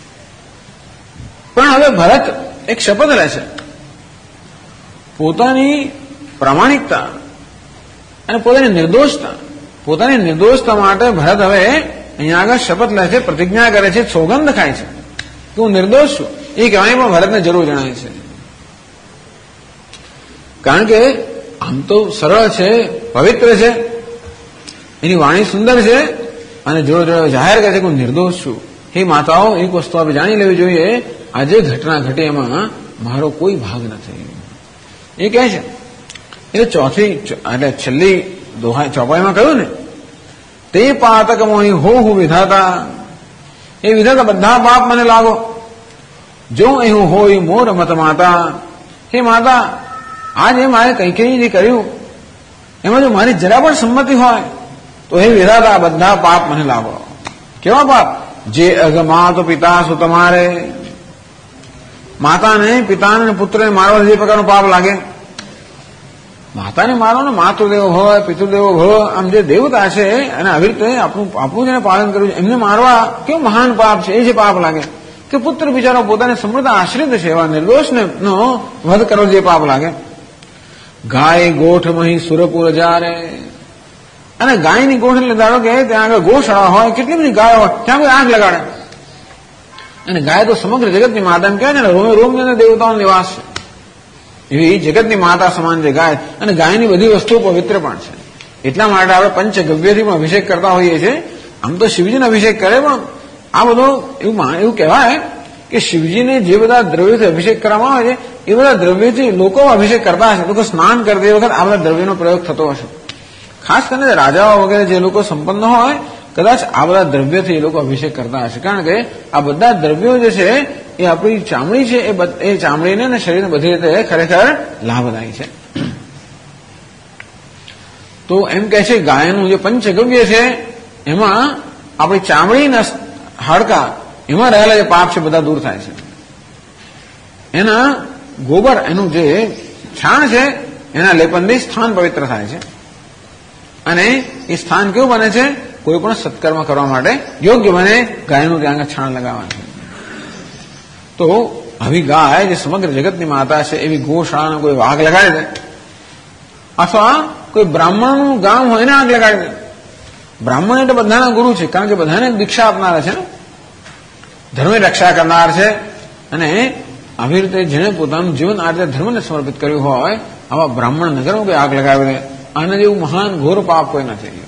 પણ હવે ભરત એક શપથ લે છે. પોતાની પ્રામાણિકતા અને પોતાની નિર્દોષતા માટે ભરત હવે અહીંયા આગળ શપથ લે છે, પ્રતિજ્ઞા કરે છે, સોગંદ ખાય છે કે હું નિર્દોષ છું. એ કહેવાની પણ ભરતને જરૂર જણાય છે. કારણ કે આમ તો સરળ છે, પવિત્ર છે, એની વાણી સુંદર છે અને જોડે જોડે જાહેર કરે છે કે હું નિર્દોષ છું. હે માતાઓ, એક વસ્તુ આપણે જાણી લેવી જોઈએ, આજે ઘટના ઘટી એમાં મારો કોઈ ભાગ નથી. એ કહે છે એટલે છેલ્લી ચોપાઈમાં કહ્યું ને, તે પાતક મોહી હો હું વિધાતા. એ વિધાતા બધા પાપ મને લાગો, જો એવું હોય મોર મત માતા. હે માતા, આજે મારે કઈ જે કર્યું એમાં જો મારી જરા પણ સંમતિ હોય તો હે વિધાતા બધા પાપ મને લાગો. કેવા પાપ? જે અગમા તો પિતા શું તમારે. માતાને, પિતાને, પુત્રને મારવા જે પ્રકારનું પાપ લાગે. માતાને મારો ને માતૃદેવ હોય, પિતૃદેવો હોય, આમ જે દેવતા છે અને આવી રીતે આપણું જેને પાલન કર્યું છે એમને મારવા કેવું મહાન પાપ છે. એ જે પાપ લાગે કે પુત્ર બિચારો પોતાને સમૃદ્ધ આશ્રિત છે એવા નિર્દોષને નો વધ કરવો જે પાપ લાગે. ગાય ગોઠ મહી સુરપુર જારે. અને ગાયની ગોઠ એટલે ધારો કે ત્યાં આગળ ગોશાળા હોય, કેટલી બધી ગાયો હોય, ત્યાં કોઈ આગ લગાડે. અને ગાય તો સમગ્ર જગતની માતા એમ કહેવાય ને, રોમે રોમ દેવતાઓનો નિવાસ છે. એવી જગતની માતા સમાન છે ગાય. અને ગાયની બધી વસ્તુઓ પવિત્ર પણ છે. એટલા માટે આપણે પંચગવ્યથી પણ અભિષેક કરતા હોઈએ છીએ. આમ તો શિવજીને અભિષેક કરે, પણ આ બધો એવું કહેવાય કે શિવજીને જે બધા દ્રવ્યોથી અભિષેક કરવામાં આવે છે એ બધા દ્રવ્યોથી લોકો અભિષેક કરતા હશે. લોકો સ્નાન કરતી વખત આ બધા દ્રવ્યનો પ્રયોગ થતો હશે. ખાસ કરીને રાજાઓ વગેરે જે લોકો સંપન્ન હોય, કદાચ આ બધા દ્રવ્યથી એ લોકો અભિષેક કરતા હશે. કારણ કે આ બધા દ્રવ્યો જે છે એ આપણી ચામડી છે, એ ચામડીને અને શરીરને બધી રીતે ખરેખર લાભદાયી છે. તો એમ કહે છે ગાયનું જે પંચગવ્ય છે એમાં આપણી ચામડીના હાડકા એમાં રહેલા જે પાપ છે બધા દૂર થાય છે. એના ગોબર, એનું જે છાણ છે એના લેપનથી સ્થાન પવિત્ર થાય છે. અને એ સ્થાન કેવું બને છે? કોઈ પણ સત્કર્મ કરવા માટે યોગ્ય બને. ગાયનું ત્યાં છાણ લગાવવાનું છે. તો આવી ગાય જે સમગ્ર જગતની માતા છે એવી ગોશાળાને કોઈ આગ લગાડી દે, અથવા કોઈ બ્રાહ્મણનું ગામ હોય એને આગ લગાડી દે. બ્રાહ્મણ એટલે બધાના ગુરુ છે, કારણ કે બધાને દીક્ષા આપનારા છે ને, ધર્મની રક્ષા કરનાર છે. અને આવી રીતે જેને પોતાનું જીવન આ રીતે ધર્મને સમર્પિત કર્યું હોય, આવા બ્રાહ્મણ નગરમાં કોઈ આગ લગાવી દે, આના જેવું મહાન ઘોર પાપ કોઈ નથી.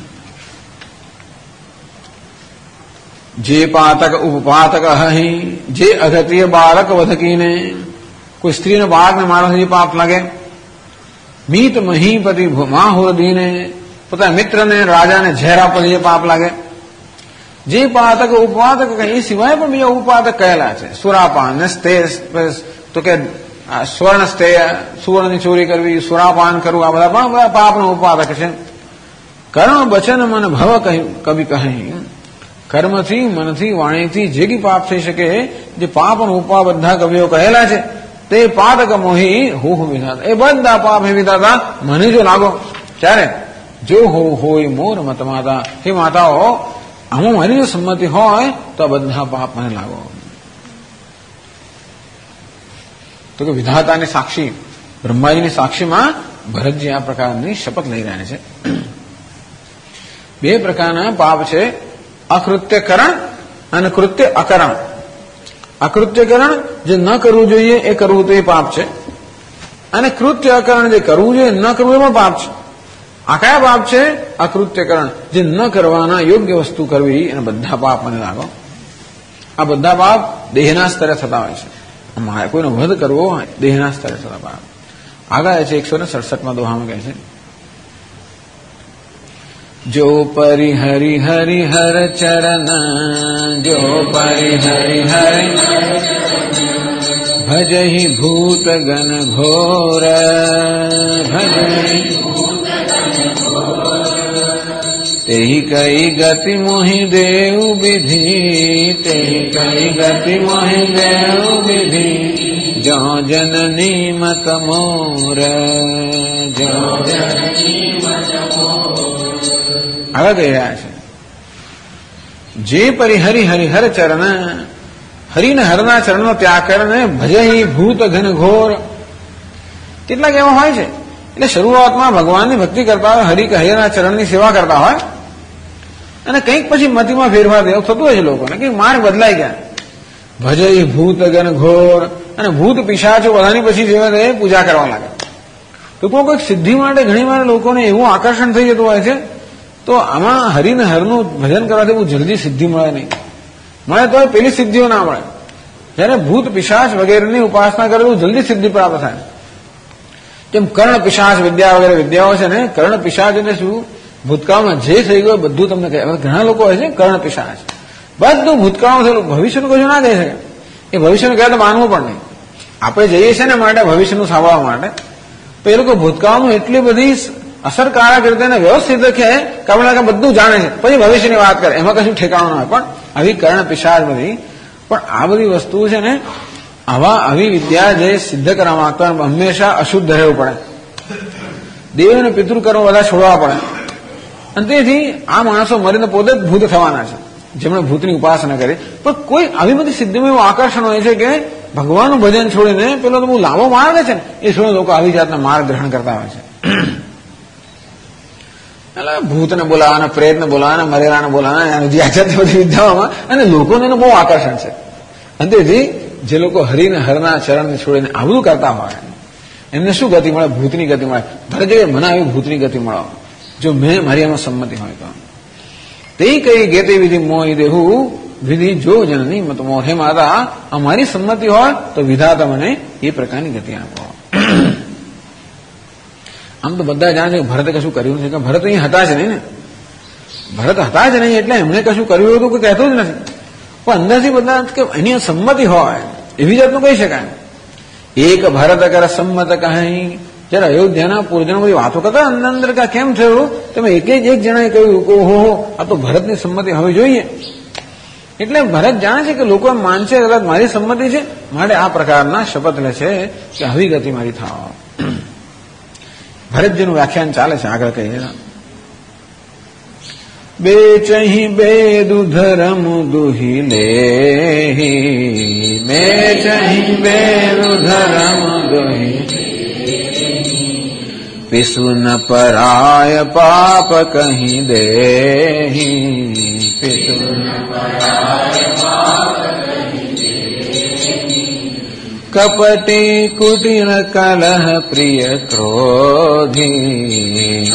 જે પાતક ઉપપાતક અહી, જે અગત્ય બાળક વધકીને, કોઈ સ્ત્રીને બાળકને મારવાથી પાપ લાગે. મીત મહીપતિ માહુરદીને, પોતાના મિત્રને રાજાને ઝેર આપવાથી જે પાપ લાગે. જે પાતક ઉપપાતક એ સિવાય પણ બીજા ઉપપાતક કહેલા છે. સુરાપાન ને સ્તેય, તો કે સ્વર્ણ સ્તેય, સુવર્ણની ચોરી કરવી, સુરાપાન કરવું, આ બધા પણ બધા પાપનો ઉપપાતક છે. કર્મ વચન મન ભવ કવિ કહી, કર્મથી મનથી વાણીથી જે કઈ પાપ થઈ શકે, જે પાપનો ઉપા બધા કવિઓ કહેલા છે તે પાતક મોહી હું વિધાતા, એ બધા પાપ હે વિધાતા મને જો લાગો ત્યારે જો હોય મોર મત માતા, હે માતાઓ આમાં મારી જો સંમતિ હોય તો આ બધા પાપ મને લાગો. તો કે વિધાતાની સાક્ષી બ્રહ્માજીની સાક્ષીમાં ભરતજી આ પ્રકારની શપથ લઈ રહ્યા છે. બે પ્રકારના પાપ છે, અકૃત્યકરણ અને કૃત્ય અકરણ. અકૃત્યકરણ જે ન કરવું જોઈએ એ કરવું તો એ પાપ છે, અને કૃત્ય અકરણ જે કરવું જોઈએ ન કરવું એમાં પાપ છે. આ કયા પાપ છે? અકૃત્યકરણ, જે ન કરવાના યોગ્ય વસ્તુ કરવી, અને બધા પાપ મને લાગો. આ બધા પાપ દેહના સ્તરે થતા હોય છે. કોઈનો વધ કરવો હોય દેહના સ્તરે થતા પાપ. આગળ છે 167માં દોહામાં કહે છે, जो परि हरि हरि हर चरण, जो परि हरि हरि भजहि भूत गण घोर, भजहि तेहि कई गति मोहि देव विधि, तेहि कई गति मोहि देव विधि, जो जननी मत मोर, जो जननी मत मोर. આગળ કહી રહ્યા છે, જે પરિહરિ હરિહર ચરણ, હરિને હરના ચરણનો ત્યાગ કરીને ભજહી ભૂત ઘન ઘોર. કેટલાક એવા હોય છે એટલે શરૂઆતમાં ભગવાનની ભક્તિ કરતા હોય, હરિ હરિના ચરણની સેવા કરતા હોય, અને કંઈક પછી મતિમાં ફેરફાર એવું થતું હોય છે લોકોને, કે માર્ગ બદલાઈ ગયા. ભજહી ભૂત ઘન ઘોર, અને ભૂત પિશાચો બધાની પછી જેવા પૂજા કરવા લાગે. તો કોઈક સિદ્ધિ માટે ઘણી વાર લોકોને એવું આકર્ષણ થઈ જતું હોય છે. તો આમાં હરિને હરનું ભજન કરવાથી બહુ જલ્દી સિદ્ધિ મળે નહીં. મળે તો પેલી સિદ્ધિઓ ના મળે. જયારે ભૂત પિશાચ વગેરેની ઉપાસના કરે તો જલ્દી સિદ્ધિ પ્રાપ્ત થાય. જેમ કર્ણ પિશાચ વિદ્યા વગેરે વિદ્યાઓ છે ને, કર્ણ પિશાચ એટલે શું? ભૂતકાળમાં જે થઈ ગયું બધું તમને કહે. ઘણા લોકો હોય છે કર્ણ પિશાચ, બધું ભૂતકાળમાં થયેલું, ભવિષ્યનું કશું ના કહી શકે. એ ભવિષ્યનું કહે તો માનવું પણ નહીં. આપણે જઈએ છીએ ને માટે ભવિષ્યનું સાંભળવા માટે, તો એ લોકો ભૂતકાળનું એટલી બધી અસરકારક રીતે વ્યવસ્થિત કે આપણે બધું જાણે છે, પછી ભવિષ્યની વાત કરે, એમાં કશું ઠેકાણું ના હોય. પણ આવી કર્ણ પિશાચ બધી, પણ આ બધી વસ્તુઓ છે ને, આવી વિદ્યા જે સિદ્ધ કરવા માંગતા હંમેશા અશુદ્ધ રહેવું પડે. દેવ અને પિતૃ કર્મ બધા છોડવા પડે. અને તેથી આ માણસો મરીને પોતે જ ભૂત થવાના છે, જેમણે ભૂતની ઉપાસના કરી. પણ કોઈ આવી બધી સિદ્ધિમાં એવું આકર્ષણ હોય છે કે ભગવાનનું ભજન છોડીને પેલો તો બહુ લાંબો માર્ગ છે ને, એ છોડીને લોકો આવી જાતના માર્ગ ગ્રહણ કરતા હોય છે. એટલે ભૂતને બોલાવાના, પ્રેતને બોલાવાના, મરેલાને બોલાવાના, બધી વિદ્યાઓમાં, અને લોકોને એનું બહુ આકર્ષણ છે. અને તેથી જે લોકો હરિને હરના ચરણને છોડીને આવું કરતા હોય એમને શું ગતિ મળે? ભૂતની ગતિ મળે. ભલે જગ્યાએ મને આવી ભૂતની ગતિ મળો, જો મારી એમાં સંમતિ હોય તો. તે કઈ ગેતે વિધિ મોહી દેહું વિધિ જો જનની મત મોહ. હે માતા, અમારી સંમતિ હોય તો વિધાતા મને એ પ્રકારની ગતિ આપો. આમ તો બધા જાણે છે કે ભરતે કશું કર્યું નથી, કે ભરત અહીં હતા જ નહીં ને. ભરત હતા જ નહીં એટલે એમણે કશું કર્યું હતું કોઈ કહેતું જ નથી. પણ અંદરથી બધા કે એની સંમતિ હોય એવી જાતનું કહી શકાય. એક ભરત કર સંમત કહી. જયારે અયોધ્યાના પૂર્વજનો બધી વાતો કરતા અંદર કેમ થયું, તમે એક જણાએ કહ્યું ઓહો આ તો ભરતની સંમતિ હવે જોઈએ. એટલે ભરત જાણે છે કે લોકો એમ માનશે કદાચ મારી સંમતિ છે, માટે આ પ્રકારના શપથ લે છે કે આવી ગતિ મારી થાવ. ભરતજીનું વ્યાખ્યાન ચાલે છે, આગળ કહીએ. બેચહી બેદુ ધરમ દુહી લેહી, બેચહી બેદુ ધરમ દુહી, पिसु न पराय पाप कहीं देही, पिसु न पराय पाप कहीं देही, कपटी कुटिल कलह प्रिय क्रोधी,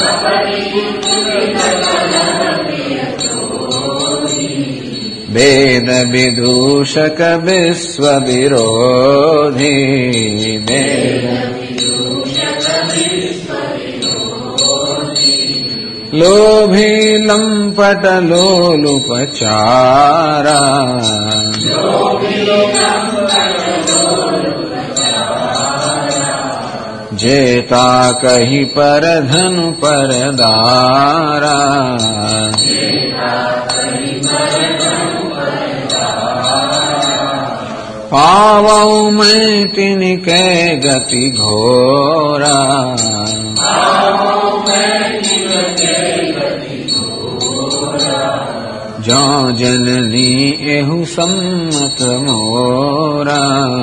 वेद विदूषक विश्व विरोधी लोभी लंपट लोलुपचारा जेता कही पर धनु पर दारा पावऊ मैं तिनके गति घोरा जो जननी एहु सम्मत मोरा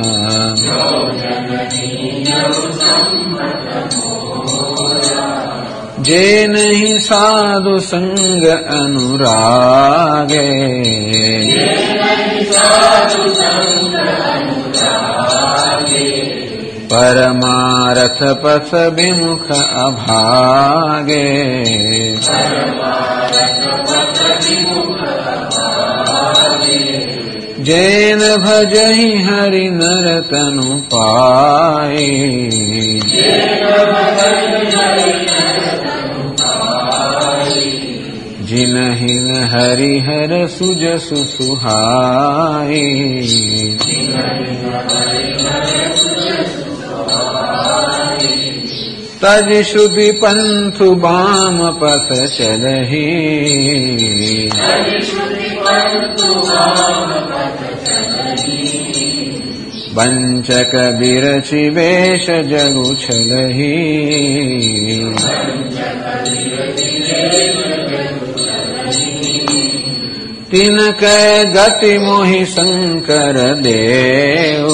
जे नहीं साधु संग अनुरागे परमारथ पथ विमुख अभागे जैन भजहि हरि नर तनु पाए जिनहिन हरिहर सुजसु सुहाए तज श्रुति पंथु बाम पथ चलहि वंचक बिरचि वेश जगु छलहि तिनकै गति मोहि शंकर देव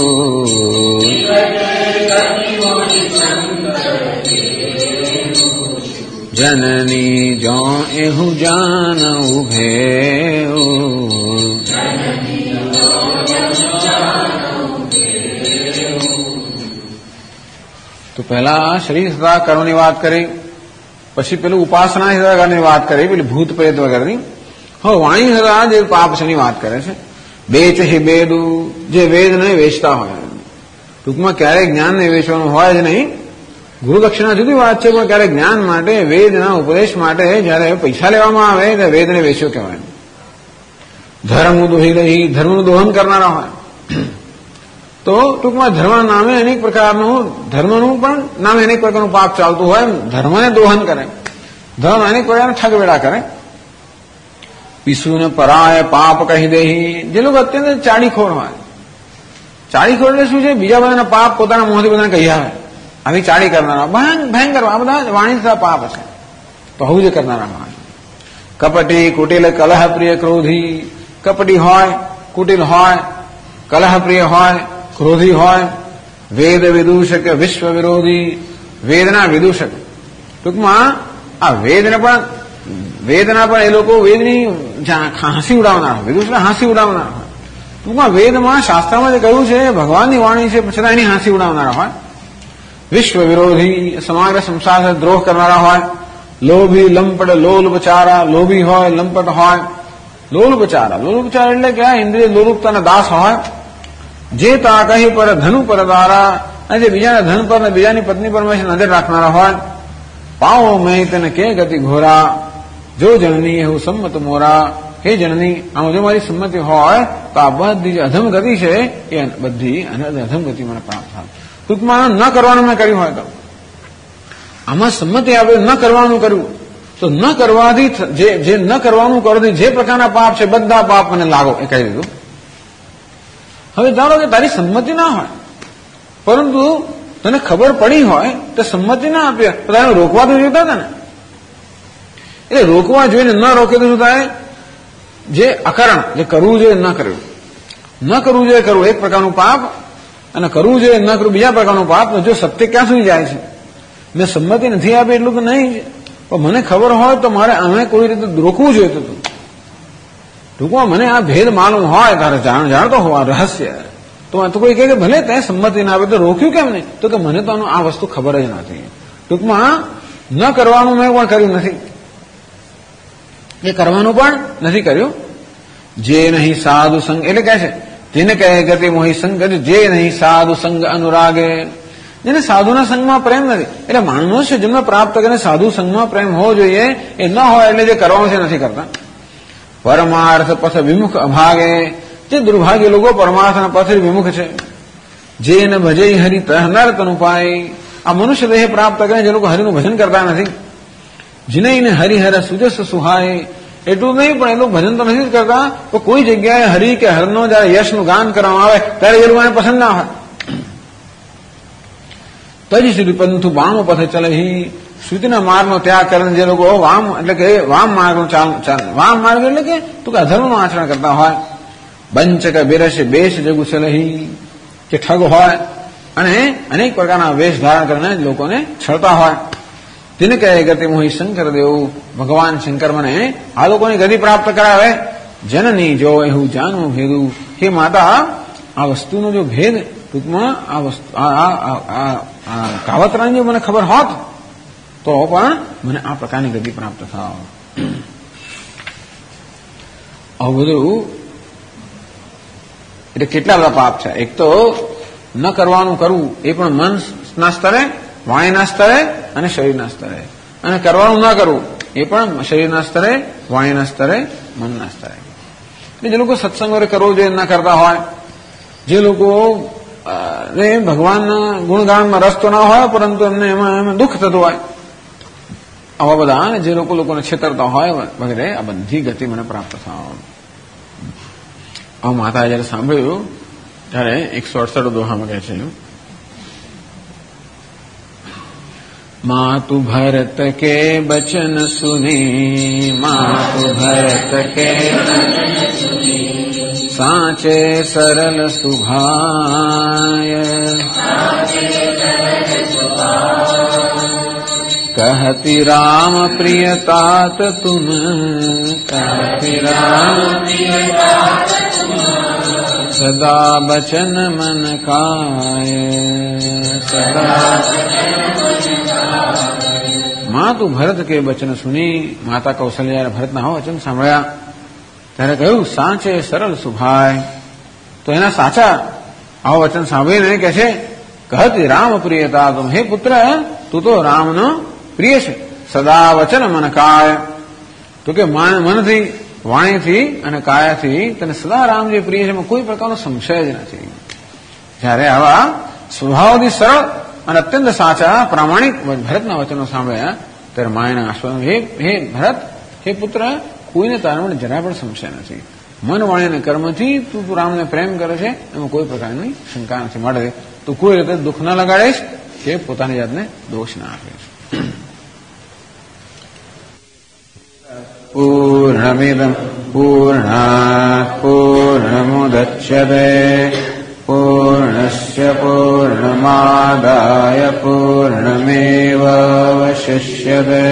जननी जो एहु जानऊ भेऊ तो पहला शरीर सदा कर्मनी વાત કરી પછી પેલું ઉપાસના સદાની વાત કરી પેલી ભૂત પ્રેત વગેરેની હવે વાણી સદા જે પાપ છે એની વાત કરે છે બેચ હિ બેદુ જે વેદ ને વેચતા હોય ટૂંકમાં ક્યારેય જ્ઞાન ને વેચવાનું હોય જ નહીં ગુરુ દક્ષિણા જુદી વાત છે પણ ક્યારેક જ્ઞાન માટે વેદના ઉપદેશ માટે જયારે પૈસા લેવામાં આવે ત્યારે વેદને વેચ્યો કહેવાય ધર્મ દોહી રહી ધર્મનું દોહન કરનારા હોય તો ટૂંકમાં ધર્મના નામે અનેક પ્રકારનું ધર્મનું પણ નામે અનેક પ્રકારનું પાપ ચાલતું હોય ધર્મને દોહન કરે ધર્મ અનેક પ્રકારના ઠગવેડા કરે પીસુને પરાય પાપ કહી દેહી જે લોકો અત્યંત ચાડીખોર હોય ચાડીખોર એટલે શું છે બીજા બધાના પાપ પોતાના મોંથી બધાને કહી આવે આવી ચાડી કરનારા ભયંકર આ બધા વાણી પાપ છે તો આવું જે કરનારા હોય કપટી કુટિલ કલહ પ્રિય ક્રોધી કપટી હોય કુટિલ હોય કલહ પ્રિય હોય ક્રોધી હોય વેદ વિદૂષક વિશ્વ વિરોધી વેદના વિદૂષક ટૂંકમાં આ વેદના પણ એ લોકો વેદની હાંસી ઉડાવનાર હોય વિદૂષક હાંસી ઉડાવનાર હોય ટૂંકમાં વેદમાં શાસ્ત્રમાં જે કહ્યું છે ભગવાનની વાણી છે છતાં એની હાંસી ઉડાવનારા હોય વિશ્વ વિરોધી સમગ્ર સંસાર દ્રોહ કરનારા હોય લોભી લંપટ લોલુપચારા લોભી હોય લંપટ હોય લોલુપચારા એટલે કે ઇન્દ્રિય લોલુપતાના દાસ હોય જે તા કહી પર ધનુ પર દ્વારા અને જે બીજાના ધન પર ને બીજાની પત્ની પર નજર રાખનારા હોય પાઓ મેં તને કે ગતિ ઘોરા જો જનની એવું સંમત મોરા હે જનની આમાં જો મારી સંમતિ હોય તો આ બધી જે અધમ ગતિ છે એ બધી અધમ ગતિ મને પ્રાપ્ત થાય ટૂંકમાં ન કરવાનું મેં કર્યું હોય તો આમાં સંમતિ આવે ન કરવાનું કર્યું તો ન કરવાથી જે ન કરવાનું કરવાથી જે પ્રકારના પાપ છે બધા પાપ મને લાગો એ કહી દીધું હવે ધારો કે તારી સંમતિ ના હોય પરંતુ તને ખબર પડી હોય તો સંમતિ ના આપી તો તારે રોકવા તો જોઈતા હતા ને એટલે રોકવા જોઈને ન રોકે તો શું થાય જે અકારણ જે કરવું જોઈએ ન કરવું ન કરવું જોઈએ કરવું એક પ્રકારનું પાપ અને કરવું જોઈએ ન કરવું બીજા પ્રકારનું પાપ જો સત્ય ક્યાં સુધી જાય છે મેં સંમતિ નથી આપી એટલું તો નહીં પણ મને ખબર હોય તો મારે આને કોઈ રીતે રોકવું જોઈતું હતું ટૂંકમાં મને આ ભેદ માલુમ હોય તારે જાણતો હોવા રહસ્ય તો કોઈ કહે કે ભલે તે સંમતિ ના આપે તો રોક્યું કેમ નહીં તો કે મને તો આ વસ્તુ ખબર જ નથી ટૂંકમાં ન કરવાનું મેં પણ કર્યું નથી એ કરવાનું પણ નથી કર્યું જે નહીં સાધુ સંગ એટલે કહે છે તેને કહે ગતિ મોહી સંગ, જે નહીં સાધુ સંગ અનુરાગે, જેને સાધુના સંગમાં પ્રેમ નથી. એટલે મનુષ્ય જન્મ પ્રાપ્ત કરીને સાધુ સંગમાં પ્રેમ હોવો જોઈએ. એ ન હોય એટલે જે કરવાનું છે નથી કરતા. પરમાર્થ પથ વિમુખ અભાગે, જે દુર્ભાગ્ય લોકો પરમાર્થના પથ વિમુખ છે. જે ન ભજે હરિ તહનર તનુપાય, આ મનુષ્ય દેહ પ્રાપ્ત કરીને જે લોકો હરિનું ભજન કરતા નથી. જીનઈને હરિહર સુજસ સુહાય, એટલું નહીં પણ એ લોકો ભજન તો નથી જ કરતા, તો કોઈ જગ્યાએ હરિ કે હરનો જયારે યશનું ગાન કરવામાં આવે ત્યારે એ લોકોને પસંદ ના હોય. તજી સુધી પંથુ વામ પથે ચલે, શ્રુતિના માર્ગનો ત્યાગ કરીને જે લોકો વામ એટલે કે વામ માર્ગનો વામ માર્ગ એટલે કે તું કે અધર્મનું આચરણ કરતા હોય. બંચક બેરસે બેશ જગુ ચલહી, કે ઠગ હોય અને અનેક પ્રકારના વેશ ધારણ કરીને લોકોને છળતા હોય. તેને કહે ગતિ મોહી શંકર દેવ, ભગવાન શંકર મને આ લોકોની ગતિ પ્રાપ્ત કરાવે. જનની જો એવું જાણવું ભેદું, હે માતા આ વસ્તુનો જો ભેદ ટૂંકમાં આ વસ્તુ કાવતરાની જો મને ખબર હોત તો પણ મને આ પ્રકારની ગતિ પ્રાપ્ત થાવ. આવું બધું એટલે કેટલા બધા પાપ છે. એક તો ન કરવાનું કરવું, એ પણ મનના સ્તરે, વાણીના સ્તરે અને શરીરના સ્તરે. અને કરવાનું ન કરવું એ પણ શરીરના સ્તરે, વાણીના સ્તરે, મનના સ્તરે. એટલે જે લોકો સત્સંગ કરવો જોઈએ ન કરતા હોય, જે લોકો ભગવાનના ગુણગાનમાં રસ તો ના હોય પરંતુ એમને એમાં દુઃખ થતું હોય, આવા બધા જે લોકોને છેતરતા હોય વગેરે, આ બધી ગતિ મને પ્રાપ્ત થાવ. આ માતાએ જયારે સાંભળ્યું ત્યારે 168 દોહામાં કહે છે, मातु भरत के बचन सुनी, मातु भरत के साचे सरल सुभाय, कहती राम प्रिय तात तुम, कहती राम प्रिय तात तुम, सदा बचन मन काय, सदा मातु भरत के वचन सुनी. माता कौशल्या ભરતના આવા વચન સાંભળ્યા ત્યારે કહ્યું સાચે સરળ સુભાય. તો એના સાચા આવા વચન સાંભળીને કહે છે કહતી રામ પ્રિયતા તુમ, હે પુત્ર તું તો રામનો પ્રિય છે. સદા વચન મન કાય, તો કે મનથી, વાણીથી અને કાયાથી તને સદા રામ જે પ્રિય છે એમાં કોઈ પ્રકારનો સંશય જ નથી. જયારે આવા સ્વભાવથી સરળ અને અત્યંત સાચા પ્રામાણિક ભરતના વચનો સાંભળ્યા ત્યારે માયાના આશ્વાસન, હે ભરત, હે પુત્ર, કોઈને તારા માટે જરા પણ સંશય નથી. મન, વાણી અને કર્મથી તું રામને પ્રેમ કરે છે એમાં કોઈ પ્રકારની શંકા નથી. માટે તું કોઈ રીતે દુઃખ ન લગાડીશ કે પોતાની જાતને દોષ ના આપીશ. પૂર્ણમિદં પૂર્ણાત પૂર્ણમુદચ્યતે પૂર્ણસ્ય પૂર્ણમાદાય પૂર્ણમેવાવશિષ્યતે.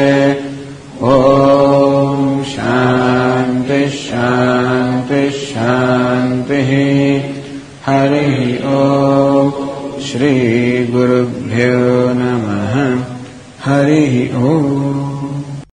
ઓમ શાંતિ શાંતિ શાંતિ. હરિ ઓમ. શ્રી ગુરુભ્યો નમઃ. હરિ ઓમ.